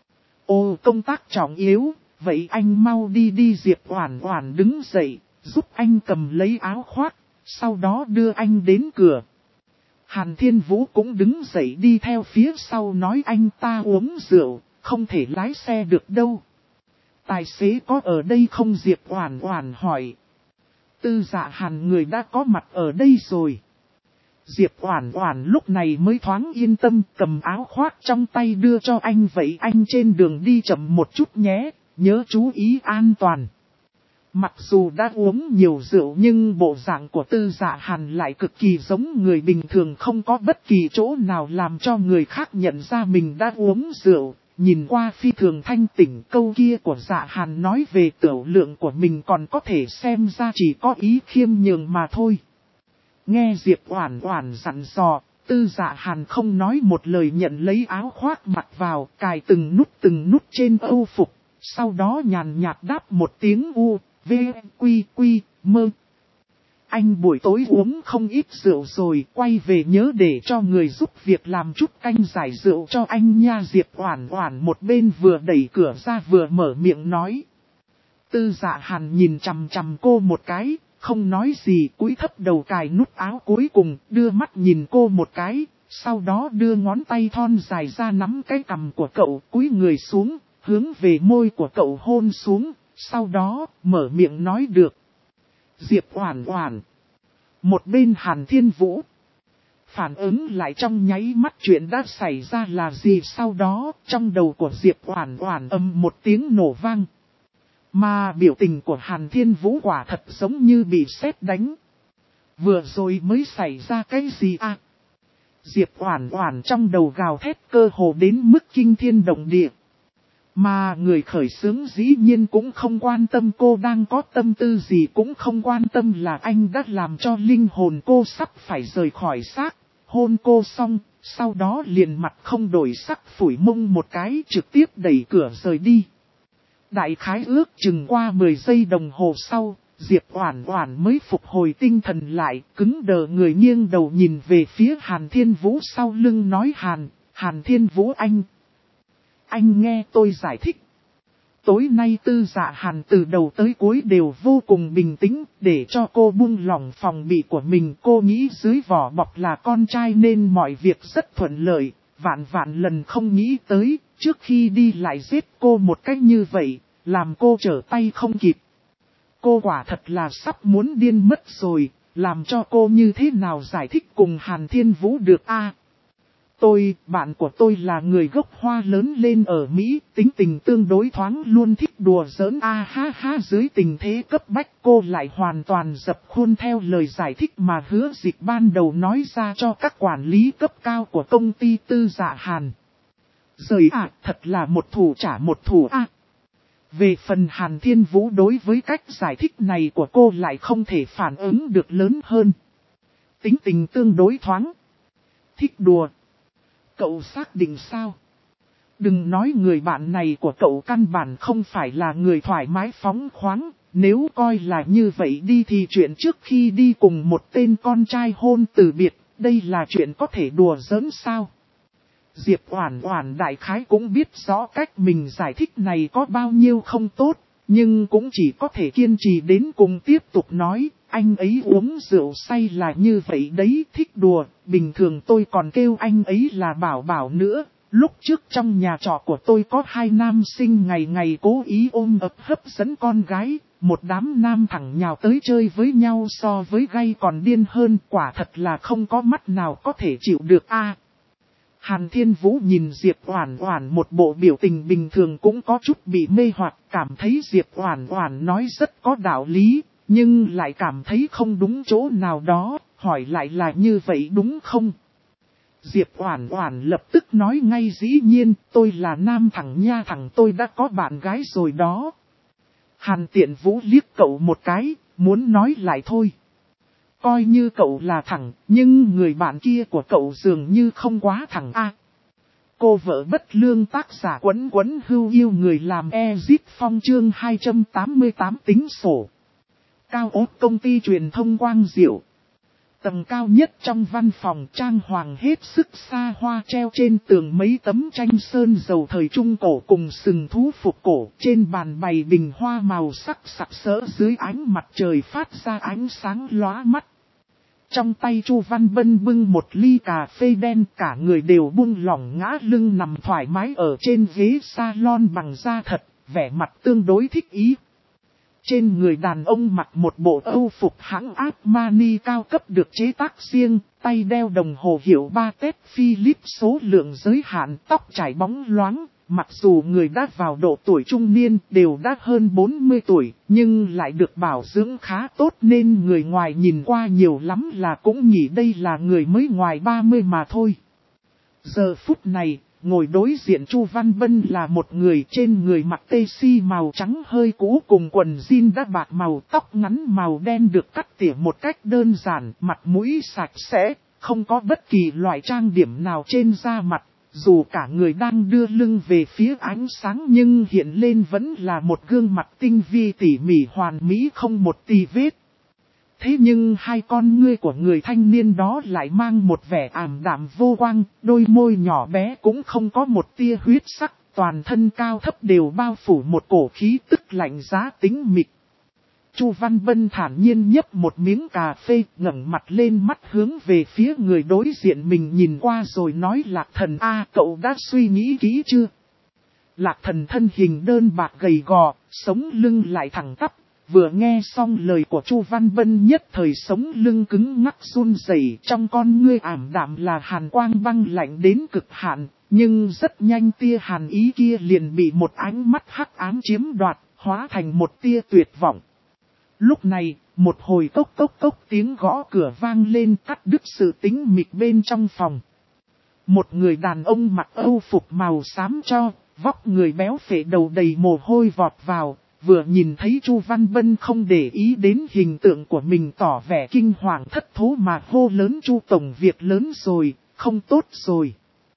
Ồ, công tác trọng yếu, vậy anh mau đi đi. Diệp Oản Oản đứng dậy, giúp anh cầm lấy áo khoác, sau đó đưa anh đến cửa. Hàn Thiên Vũ cũng đứng dậy đi theo phía sau nói anh ta uống rượu, không thể lái xe được đâu. Tài xế có ở đây không? Diệp Oản Oản hỏi. Tư Dạ Hàn người đã có mặt ở đây rồi. Diệp Oản Oản lúc này mới thoáng yên tâm, cầm áo khoác trong tay đưa cho anh, vậy anh trên đường đi chậm một chút nhé, nhớ chú ý an toàn. Mặc dù đã uống nhiều rượu nhưng bộ dạng của Tư Dạ Hàn lại cực kỳ giống người bình thường, không có bất kỳ chỗ nào làm cho người khác nhận ra mình đã uống rượu. Nhìn qua phi thường thanh tỉnh, câu kia của Dạ Hàn nói về tiểu lượng của mình còn có thể xem ra chỉ có ý khiêm nhường mà thôi. Nghe Diệp Oản Oản dặn dò, Tư Dạ Hàn không nói một lời nhận lấy áo khoác mặc vào, cài từng nút trên âu phục, sau đó nhàn nhạt đáp một tiếng u, v, quy quy, mơ. Anh buổi tối uống không ít rượu rồi, quay về nhớ để cho người giúp việc làm chút canh giải rượu cho anh nha. Diệp Oản Oản một bên vừa đẩy cửa ra vừa mở miệng nói. Tư Dạ Hàn nhìn chằm chằm cô một cái, không nói gì, cúi thấp đầu cài nút áo cuối cùng, đưa mắt nhìn cô một cái, sau đó đưa ngón tay thon dài ra nắm cái cằm của cậu, cúi người xuống, hướng về môi của cậu hôn xuống, sau đó mở miệng nói được. Diệp Oản Oản. Một bên Hàn Thiên Vũ phản ứng lại trong nháy mắt chuyện đã xảy ra là gì, sau đó trong đầu của Diệp Oản Oản ầm một tiếng nổ vang. Mà biểu tình của Hàn Thiên Vũ quả thật giống như bị sét đánh. Vừa rồi mới xảy ra cái gì à? Diệp Oản Oản trong đầu gào thét cơ hồ đến mức kinh thiên động địa. Mà người khởi xướng dĩ nhiên cũng không quan tâm cô đang có tâm tư gì, cũng không quan tâm là anh đã làm cho linh hồn cô sắp phải rời khỏi xác, hôn cô xong, sau đó liền mặt không đổi sắc phủi mông một cái trực tiếp đẩy cửa rời đi. Đại khái ước chừng qua 10 giây đồng hồ sau, Diệp Oản Oản mới phục hồi tinh thần lại, cứng đờ người nghiêng đầu nhìn về phía Hàn Thiên Vũ sau lưng nói Hàn Thiên Vũ anh nghe tôi giải thích. Tối nay Tư Dạ Hàn từ đầu tới cuối đều vô cùng bình tĩnh, để cho cô buông lỏng phòng bị của mình. Cô nghĩ dưới vỏ bọc là con trai nên mọi việc rất thuận lợi, vạn lần không nghĩ tới, trước khi đi lại giết cô một cách như vậy, làm cô trở tay không kịp. Cô quả thật là sắp muốn điên mất rồi, Làm cho cô như thế nào giải thích cùng Hàn Thiên Vũ được a? Bạn của tôi là người gốc Hoa lớn lên ở Mỹ, tính tình tương đối thoáng, luôn thích đùa giỡn a ha ha. Dưới tình thế cấp bách cô lại hoàn toàn dập khuôn theo lời giải thích mà Hứa Dịch ban đầu nói ra cho các quản lý cấp cao của công ty Tư Dạ Hàn. Rời thật là một thủ trả một thủ a. Về phần Hàn Thiên Vũ đối với cách giải thích này của cô lại không thể phản ứng được lớn hơn. Tính tình tương đối thoáng, thích đùa. Cậu xác định sao? Đừng nói người bạn này của cậu căn bản không phải là người thoải mái phóng khoáng. Nếu coi là như vậy đi thì chuyện trước khi đi cùng một tên con trai hôn từ biệt, đây là chuyện có thể đùa giỡn sao? Diệp Oản Oản đại khái cũng biết rõ cách mình giải thích này có bao nhiêu không tốt, nhưng cũng chỉ có thể kiên trì đến cùng tiếp tục nói, anh ấy uống rượu say là như vậy đấy, thích đùa, bình thường tôi còn kêu anh ấy là Bảo Bảo nữa. Lúc trước trong nhà trọ của tôi có 2 nam sinh ngày ngày cố ý ôm ấp hấp dẫn con gái, một đám nam thẳng nhào tới chơi với nhau so với gay còn điên hơn, quả thật là không có mắt nào có thể chịu được a. Hàn Thiên Vũ nhìn Diệp Oản Oản một bộ biểu tình bình thường cũng có chút bị mê hoặc, cảm thấy Diệp Oản Oản nói rất có đạo lý, nhưng lại cảm thấy không đúng chỗ nào đó, hỏi lại là như vậy đúng không? Diệp Oản Oản lập tức nói ngay dĩ nhiên, tôi là nam thẳng nha thẳng, tôi đã có bạn gái rồi đó. Hàn Tiện Vũ liếc cậu một cái, muốn nói lại thôi. Coi như cậu là thẳng, nhưng người bạn kia của cậu dường như không quá thẳng a. Cô vợ bất lương tác giả Quấn Quấn Hưu yêu người làm Ezit Phong chương 288 tính sổ. Cao ốt công ty truyền thông Quang Diệu. Tầng cao nhất trong văn phòng trang hoàng hết sức xa hoa, treo trên tường mấy tấm tranh sơn dầu thời trung cổ cùng sừng thú phục cổ. Trên bàn bày bình hoa màu sắc sặc sỡ dưới ánh mặt trời phát ra ánh sáng lóa mắt. Trong tay Chu Văn Bân bưng một ly cà phê đen, cả người đều buông lỏng ngã lưng nằm thoải mái ở trên ghế salon bằng da thật, vẻ mặt tương đối thích ý. Trên người đàn ông mặc một bộ âu phục hãng Armani cao cấp được chế tác riêng, tay đeo đồng hồ hiệu Patek Philippe số lượng giới hạn, tóc chải bóng loáng. Mặc dù người đã vào độ tuổi trung niên, đều đã hơn 40 tuổi, nhưng lại được bảo dưỡng khá tốt nên người ngoài nhìn qua nhiều lắm là cũng nghĩ đây là người mới ngoài 30 mà thôi. Giờ phút này, ngồi đối diện Chu Văn Bân là một người trên người mặc tê si màu trắng hơi cũ cùng quần jean đã bạc màu, tóc ngắn màu đen được cắt tỉa một cách đơn giản, mặt mũi sạch sẽ, không có bất kỳ loại trang điểm nào trên da mặt. Dù cả người đang đưa lưng về phía ánh sáng nhưng hiện lên vẫn là một gương mặt tinh vi tỉ mỉ hoàn mỹ không một tì vết. Thế nhưng hai con ngươi của người thanh niên đó lại mang một vẻ ảm đạm vô quang, đôi môi nhỏ bé cũng không có một tia huyết sắc, toàn thân cao thấp đều bao phủ một cổ khí tức lạnh giá tĩnh mịch. Chu Văn Bân thản nhiên nhấp một miếng cà phê, ngẩng mặt lên, mắt hướng về phía người đối diện mình nhìn qua rồi nói: Lạc Thần a, cậu đã suy nghĩ kỹ chưa? Lạc Thần thân hình đơn bạc gầy gò, sống lưng lại thẳng tắp, vừa nghe xong lời của Chu Văn Bân nhất thời sống lưng cứng ngắc run rẩy, trong con ngươi ảm đạm là hàn quang băng lạnh đến cực hạn, nhưng rất nhanh tia hàn ý kia liền bị một ánh mắt hắc ám chiếm đoạt, hóa thành một tia tuyệt vọng. Lúc này, một hồi cốc cốc cốc tiếng gõ cửa vang lên cắt đứt sự tĩnh mịch bên trong phòng. Một người đàn ông mặc âu phục màu xám cho, vóc người béo phệ đầu đầy mồ hôi vọt vào, vừa nhìn thấy Chu Văn Bân không để ý đến hình tượng của mình tỏ vẻ kinh hoàng thất thố mà hô lớn: Chu Tổng, việc lớn rồi, không tốt rồi.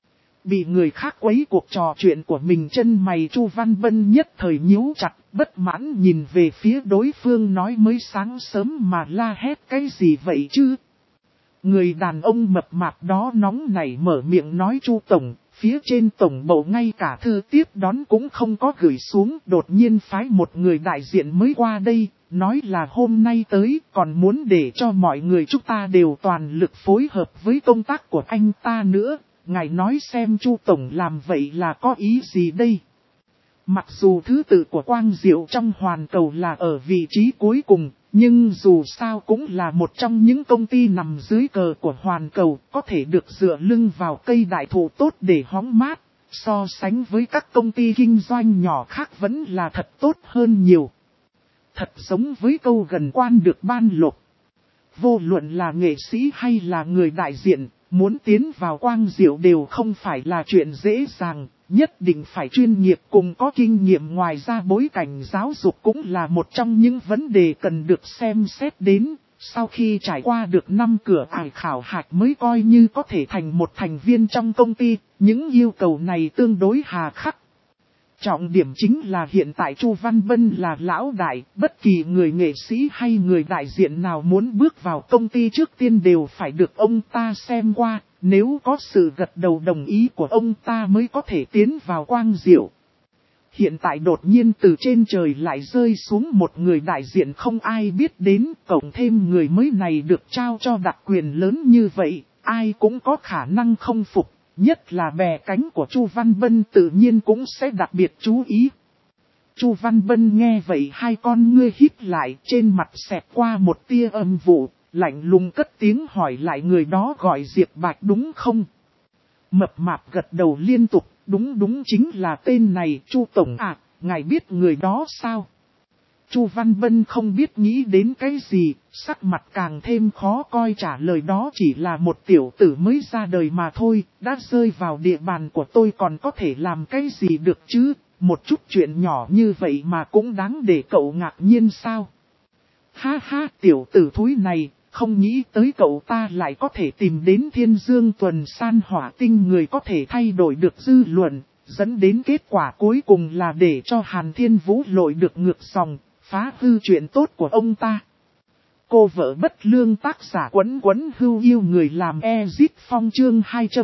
Bị người khác quấy cuộc trò chuyện của mình, chân mày Chu Văn Bân nhất thời nhíu chặt, bất mãn nhìn về phía đối phương nói: mới sáng sớm mà la hét cái gì vậy chứ? Người đàn ông mập mạp đó nóng nảy mở miệng nói: Chu Tổng, phía trên tổng bộ ngay cả thư tiếp đón cũng không có gửi xuống, đột nhiên phái một người đại diện mới qua đây, nói là hôm nay tới, còn muốn để cho mọi người chúng ta đều toàn lực phối hợp với công tác của anh ta nữa. Ngài nói xem Chu Tổng làm vậy là có ý gì đây? Mặc dù thứ tự của Quang Diệu trong hoàn cầu là ở vị trí cuối cùng, Nhưng dù sao cũng là một trong những công ty nằm dưới cờ của hoàn cầu, có thể được dựa lưng vào cây đại thụ tốt để hóng mát, so sánh với các công ty kinh doanh nhỏ khác vẫn là thật tốt hơn nhiều. Thật giống với câu gần quan được ban lộc. Vô luận là nghệ sĩ hay là người đại diện, muốn tiến vào quang diệu đều không phải là chuyện dễ dàng, nhất định phải chuyên nghiệp cùng có kinh nghiệm. Ngoài ra bối cảnh giáo dục cũng là một trong những vấn đề cần được xem xét đến. Sau khi trải qua được 5 cửa ải khảo hạch mới coi như có thể thành một thành viên trong công ty, những yêu cầu này tương đối hà khắc. Trọng điểm chính là hiện tại Chu Văn Bân là lão đại, bất kỳ người nghệ sĩ hay người đại diện nào muốn bước vào công ty trước tiên đều phải được ông ta xem qua, nếu có sự gật đầu đồng ý của ông ta mới có thể tiến vào quang diệu. Hiện tại đột nhiên từ trên trời lại rơi xuống một người đại diện không ai biết đến, cộng thêm người mới này được trao cho đặc quyền lớn như vậy, ai cũng có khả năng không phục. Nhất là bè cánh của Chu Văn Bân tự nhiên cũng sẽ đặc biệt chú ý. Chu Văn Bân nghe vậy hai con ngươi híp lại, trên mặt xẹt qua một tia âm vụ, lạnh lùng cất tiếng hỏi lại người đó gọi Diệp Bạch đúng không? Mập mạp gật đầu liên tục, đúng chính là tên này. Chu Tổng ạ, ngài biết người đó sao? Chu Văn Bân không biết nghĩ đến cái gì, sắc mặt càng thêm khó coi, trả lời đó chỉ là một tiểu tử mới ra đời mà thôi, đã rơi vào địa bàn của tôi còn có thể làm cái gì được chứ, một chút chuyện nhỏ như vậy mà cũng đáng để cậu ngạc nhiên sao? Ha ha, tiểu tử thúi này, không nghĩ tới cậu ta lại có thể tìm đến Thiên Dương Tuần San Hỏa Tinh, người có thể thay đổi được dư luận, dẫn đến kết quả cuối cùng là để cho Hàn Thiên Vũ lội được ngược dòng. Phá hư chuyện tốt của ông ta. Cô vợ bất lương tác giả quấn hưu yêu người làm Ezit Phong chương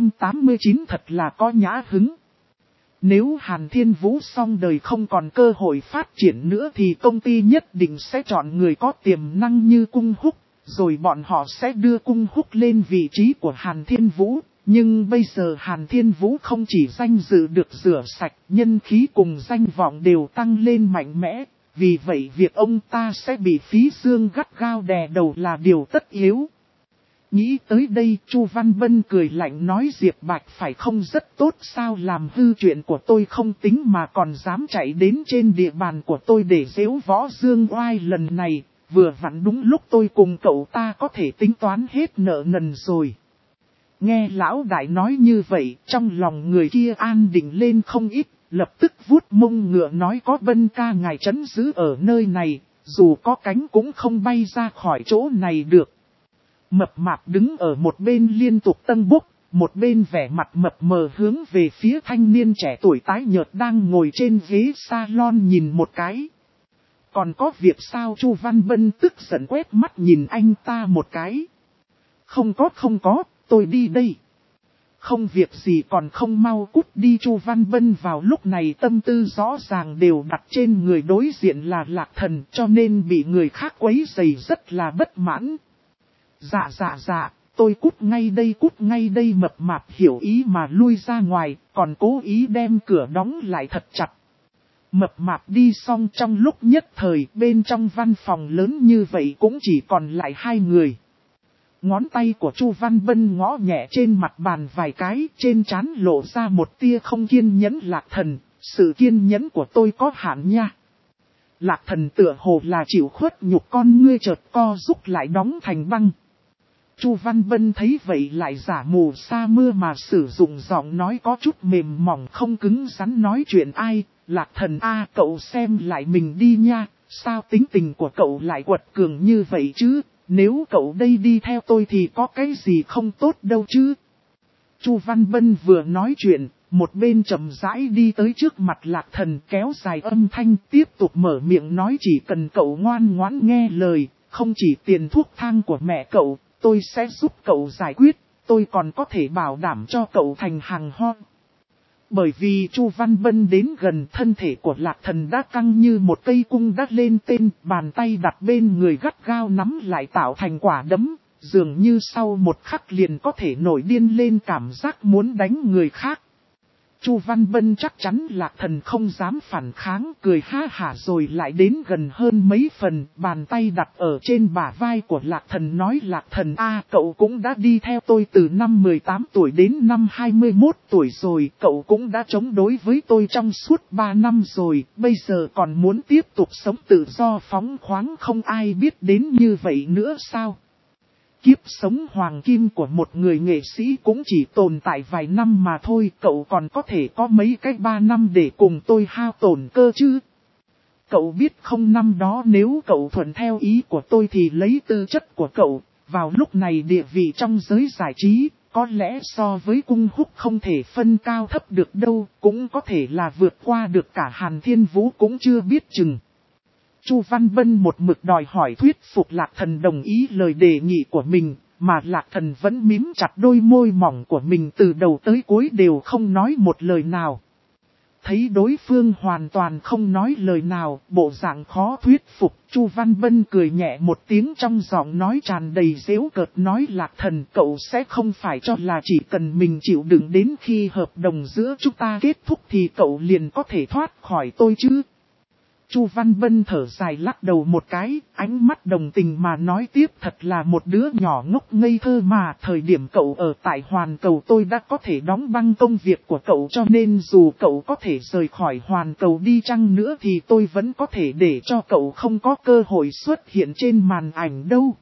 289 thật là có nhã hứng. Nếu Hàn Thiên Vũ xong đời không còn cơ hội phát triển nữa thì công ty nhất định sẽ chọn người có tiềm năng như Cung Húc, rồi bọn họ sẽ đưa Cung Húc lên vị trí của Hàn Thiên Vũ. Nhưng bây giờ Hàn Thiên Vũ không chỉ danh dự được rửa sạch, nhân khí cùng danh vọng đều tăng lên mạnh mẽ. Vì vậy việc ông ta sẽ bị Phí Dương gắt gao đè đầu là điều tất yếu. Nghĩ tới đây Chu Văn Bân cười lạnh nói Diệp Bạch phải không rất tốt sao, làm hư chuyện của tôi không tính mà còn dám chạy đến trên địa bàn của tôi để giễu võ dương oai, lần này vừa vặn đúng lúc tôi cùng cậu ta có thể tính toán hết nợ nần rồi. Nghe lão đại nói như vậy trong lòng người kia an định lên không ít. Lập tức vuốt mông ngựa nói có Bân ca ngài trấn giữ ở nơi này, dù có cánh cũng không bay ra khỏi chỗ này được. Mập mạp đứng ở một bên liên tục tân bốc, một bên vẻ mặt mập mờ hướng về phía thanh niên trẻ tuổi tái nhợt đang ngồi trên ghế salon nhìn một cái. Còn có việc sao? Chu Văn Bân tức giận quét mắt nhìn anh ta một cái. Không có, tôi đi đây. Không việc gì còn không mau cút đi. Chu Văn Bân vào lúc này tâm tư rõ ràng đều đặt trên người đối diện là Lạc Thần, cho nên bị người khác quấy rầy rất là bất mãn. Dạ, tôi cút ngay đây. Mập mạp hiểu ý mà lui ra ngoài, còn cố ý đem cửa đóng lại thật chặt. Mập mạp đi xong trong lúc nhất thời bên trong văn phòng lớn như vậy cũng chỉ còn lại hai người. Ngón tay của Chu Văn Bân ngõ nhẹ trên mặt bàn vài cái, trên trán lộ ra một tia không kiên nhẫn. Lạc Thần, sự kiên nhẫn của tôi có hạn nha. Lạc Thần tựa hồ là chịu khuất nhục, con ngươi chợt co rút lại đóng thành băng. Chu Văn Bân thấy vậy lại giả mù sa mưa mà sử dụng giọng nói có chút mềm mỏng không cứng rắn nói chuyện ai. Lạc Thần a, cậu xem lại mình đi nha, sao tính tình của cậu lại quật cường như vậy chứ? Nếu cậu đây đi theo tôi thì có cái gì không tốt đâu chứ? Chu Văn Bân vừa nói chuyện, một bên chậm rãi đi tới trước mặt Lạc Thần kéo dài âm thanh tiếp tục mở miệng nói chỉ cần cậu ngoan ngoãn nghe lời, không chỉ tiền thuốc thang của mẹ cậu, tôi sẽ giúp cậu giải quyết, tôi còn có thể bảo đảm cho cậu thành hàng ho. Bởi vì Chu Văn Bân đến gần, thân thể của Lạc Thần đã căng như một cây cung đã lên tên, bàn tay đặt bên người gắt gao nắm lại tạo thành quả đấm, dường như sau một khắc liền có thể nổi điên lên cảm giác muốn đánh người khác. Chu Văn Bân chắc chắn Lạc Thần không dám phản kháng, cười ha hả rồi lại đến gần hơn mấy phần, bàn tay đặt ở trên bả vai của Lạc Thần nói: Lạc Thần a, cậu cũng đã đi theo tôi từ năm 18 tuổi đến năm 21 tuổi rồi, cậu cũng đã chống đối với tôi trong suốt 3 năm rồi, bây giờ còn muốn tiếp tục sống tự do phóng khoáng không ai biết đến như vậy nữa sao? Kiếp sống hoàng kim của một người nghệ sĩ cũng chỉ tồn tại vài năm mà thôi, cậu còn có thể có mấy cái 3 năm để cùng tôi hao tổn cơ chứ. Cậu biết không, năm đó nếu cậu thuận theo ý của tôi thì lấy tư chất của cậu, vào lúc này địa vị trong giới giải trí, có lẽ so với Cung Húc không thể phân cao thấp được đâu, cũng có thể là vượt qua được cả Hàn Thiên Vũ cũng chưa biết chừng. Chu Văn Bân một mực đòi hỏi thuyết phục Lạc Thần đồng ý lời đề nghị của mình, mà Lạc Thần vẫn mím chặt đôi môi mỏng của mình từ đầu tới cuối đều không nói một lời nào. Thấy đối phương hoàn toàn không nói lời nào, bộ dạng khó thuyết phục, Chu Văn Bân cười nhẹ một tiếng trong giọng nói tràn đầy giễu cợt nói: Lạc Thần, cậu sẽ không phải cho là chỉ cần mình chịu đựng đến khi hợp đồng giữa chúng ta kết thúc thì cậu liền có thể thoát khỏi tôi chứ? Chu Văn Bân thở dài lắc đầu một cái, ánh mắt đồng tình mà nói tiếp: thật là một đứa nhỏ ngốc ngây thơ mà, thời điểm cậu ở tại Hoàn Cầu tôi đã có thể đóng băng công việc của cậu, cho nên dù cậu có thể rời khỏi Hoàn Cầu đi chăng nữa thì tôi vẫn có thể để cho cậu không có cơ hội xuất hiện trên màn ảnh đâu.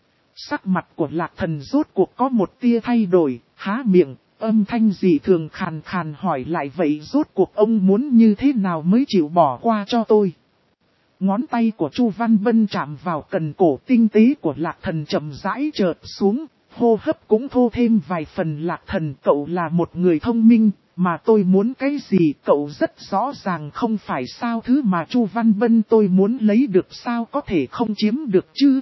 Sắc mặt của Lạc Thần rốt cuộc có một tia thay đổi, há miệng. Âm thanh dị thường khàn khàn hỏi lại: vậy rốt cuộc ông muốn như thế nào mới chịu bỏ qua cho tôi? Ngón tay của Chu Văn Bân chạm vào cần cổ tinh tế của Lạc Thần chậm rãi chợt xuống, hô hấp cũng thô thêm vài phần. Lạc Thần, cậu là một người thông minh, mà tôi muốn cái gì cậu rất rõ ràng không phải sao? Thứ mà Chu Văn Bân tôi muốn lấy được sao có thể không chiếm được chứ?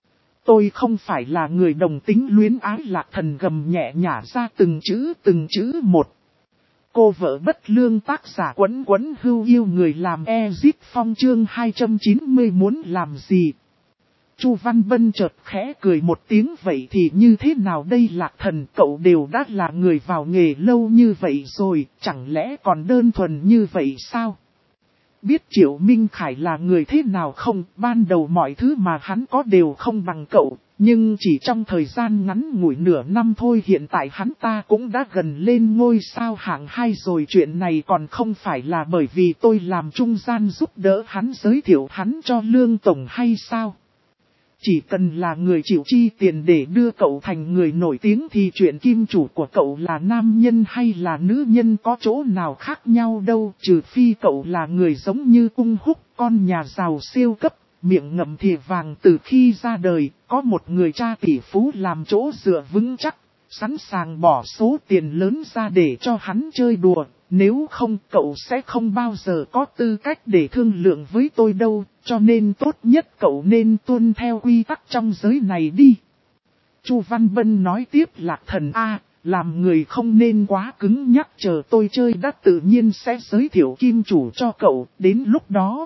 Tôi không phải là người đồng tính luyến ái. Lạc Thần gầm nhẹ nhả ra từng chữ một. Cô vợ bất lương tác giả Quấn Quấn Hưu yêu người làm Ezit Phong chương 290 muốn làm gì? Chu Văn Bân chợt khẽ cười một tiếng: vậy thì như thế nào đây Lạc Thần, cậu đều đã là người vào nghề lâu như vậy rồi, chẳng lẽ còn đơn thuần như vậy sao? Biết Triệu Minh Khải là người thế nào không? Ban đầu mọi thứ mà hắn có đều không bằng cậu, nhưng chỉ trong thời gian ngắn ngủi nửa năm thôi hiện tại hắn ta cũng đã gần lên ngôi sao hạng 2 rồi. Chuyện này còn không phải là bởi vì tôi làm trung gian giúp đỡ hắn giới thiệu hắn cho Lương Tổng hay sao? Chỉ cần là người chịu chi tiền để đưa cậu thành người nổi tiếng thì chuyện kim chủ của cậu là nam nhân hay là nữ nhân có chỗ nào khác nhau đâu. Trừ phi cậu là người giống như Cung Húc, con nhà giàu siêu cấp, miệng ngậm thìa vàng từ khi ra đời, có một người cha tỷ phú làm chỗ dựa vững chắc, sẵn sàng bỏ số tiền lớn ra để cho hắn chơi đùa. Nếu không cậu sẽ không bao giờ có tư cách để thương lượng với tôi đâu, cho nên tốt nhất cậu nên tuân theo quy tắc trong giới này đi. Chu Văn Bân nói tiếp: Lạc Thần a, làm người không nên quá cứng nhắc, chờ tôi chơi đã tự nhiên sẽ giới thiệu kim chủ cho cậu, đến lúc đó.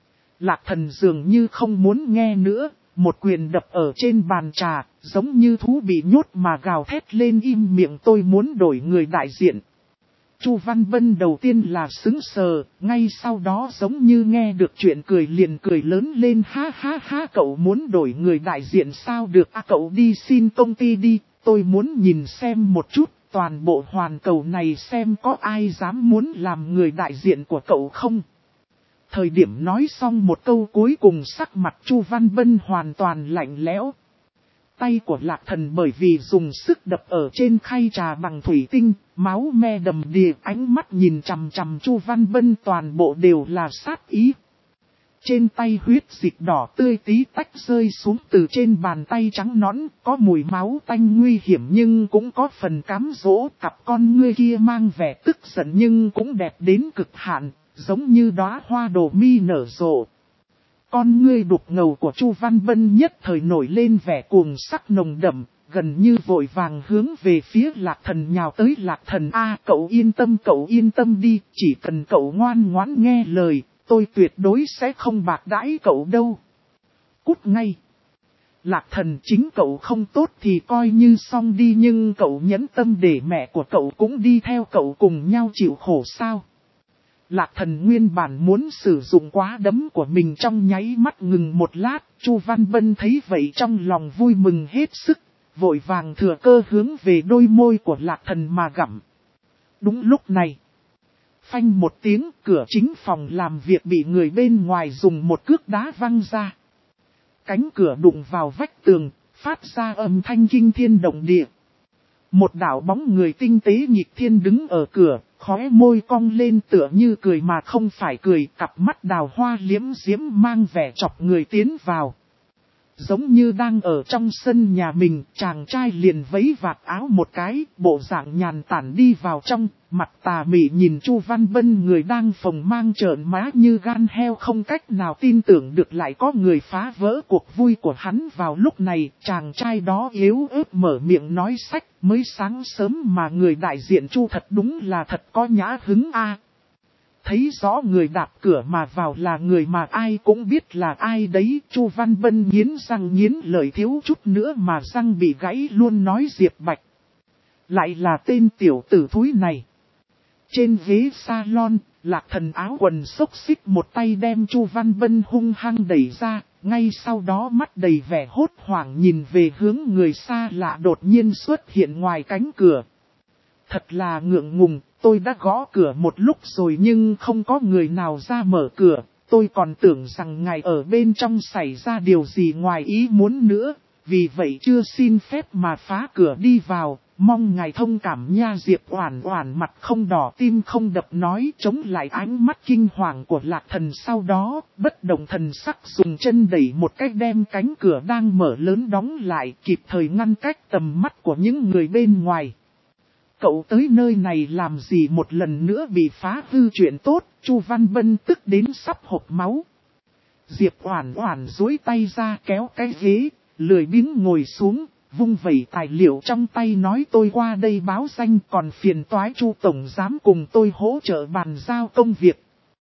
Lạc Thần dường như không muốn nghe nữa, một quyền đập ở trên bàn trà, giống như thú bị nhốt mà gào thét lên: im miệng, tôi muốn đổi người đại diện. Chu Văn Bân đầu tiên là sững sờ, ngay sau đó giống như nghe được chuyện cười liền cười lớn lên: ha ha ha, cậu muốn đổi người đại diện sao được à? Cậu đi xin công ty đi, tôi muốn nhìn xem một chút, toàn bộ Hoàn Cầu này xem có ai dám muốn làm người đại diện của cậu không? Thời điểm nói xong một câu cuối cùng sắc mặt Chu Văn Bân hoàn toàn lạnh lẽo. Tay của Lạc Thần bởi vì dùng sức đập ở trên khay trà bằng thủy tinh, máu me đầm đìa, ánh mắt nhìn chằm chằm Chu Văn Bân toàn bộ đều là sát ý. Trên tay huyết dịch đỏ tươi tí tách rơi xuống từ trên bàn tay trắng nõn, có mùi máu tanh nguy hiểm nhưng cũng có phần cám dỗ. Cặp con ngươi kia mang vẻ tức giận nhưng cũng đẹp đến cực hạn, giống như đóa hoa đổ mi nở rộ. Con ngươi đục ngầu của Chu Văn Bân nhất thời nổi lên vẻ cuồng sắc nồng đậm, gần như vội vàng hướng về phía Lạc Thần nhào tới. Lạc Thần a, cậu yên tâm đi, chỉ cần cậu ngoan ngoãn nghe lời, tôi tuyệt đối sẽ không bạc đãi cậu đâu. Cút ngay. Lạc Thần, chính cậu không tốt thì coi như xong đi, nhưng cậu nhẫn tâm để mẹ của cậu cũng đi theo cậu cùng nhau chịu khổ sao? Lạc Thần nguyên bản muốn sử dụng quá đấm của mình trong nháy mắt ngừng một lát, Chu Văn Bân thấy vậy trong lòng vui mừng hết sức, vội vàng thừa cơ hướng về đôi môi của Lạc Thần mà gặm. Đúng lúc này, phanh một tiếng, cửa chính phòng làm việc bị người bên ngoài dùng một cước đá văng ra. Cánh cửa đụng vào vách tường, phát ra âm thanh kinh thiên động địa. Một đạo bóng người tinh tế nhịp thiên đứng ở cửa, khóe môi cong lên tựa như cười mà không phải cười, cặp mắt đào hoa liễm diễm mang vẻ chọc người tiến vào. Giống như đang ở trong sân nhà mình, chàng trai liền vấy vạt áo một cái, bộ dạng nhàn tản đi vào trong, mặt tà mị nhìn Chu Văn Bân người đang phồng mang trợn má như gan heo, không cách nào tin tưởng được lại có người phá vỡ cuộc vui của hắn. Vào lúc này, chàng trai đó yếu ớt mở miệng nói sách, mới sáng sớm mà người đại diện Chu thật đúng là thật có nhã hứng a. Thấy rõ người đạp cửa mà vào là người mà ai cũng biết là ai đấy, Chu Văn Bân nghiến răng nghiến lợi, thiếu chút nữa mà răng bị gãy luôn nói Diệp Bạch. Lại là tên tiểu tử thúi này. Trên ghế salon, Lạc Thần áo quần xốc xích một tay đem Chu Văn Bân hung hăng đẩy ra, ngay sau đó mắt đầy vẻ hốt hoảng nhìn về hướng người xa lạ đột nhiên xuất hiện ngoài cánh cửa. Thật là ngượng ngùng, tôi đã gõ cửa một lúc rồi nhưng không có người nào ra mở cửa, tôi còn tưởng rằng ngài ở bên trong xảy ra điều gì ngoài ý muốn nữa, vì vậy chưa xin phép mà phá cửa đi vào, mong ngài thông cảm nha. Diệp Oản Oản mặt không đỏ tim không đập nói, chống lại ánh mắt kinh hoàng của Lạc Thần, sau đó bất động thần sắc dùng chân đẩy một cách đem cánh cửa đang mở lớn đóng lại, kịp thời ngăn cách tầm mắt của những người bên ngoài. Cậu tới nơi này làm gì, một lần nữa bị phá hư chuyện tốt, Chu Văn Bân tức đến sắp hộc máu. Diệp Oản Oản duỗi tay ra kéo cái ghế, lười biếng ngồi xuống, vung vẩy tài liệu trong tay nói, tôi qua đây báo danh, còn phiền toái Chu tổng giám cùng tôi hỗ trợ bàn giao công việc.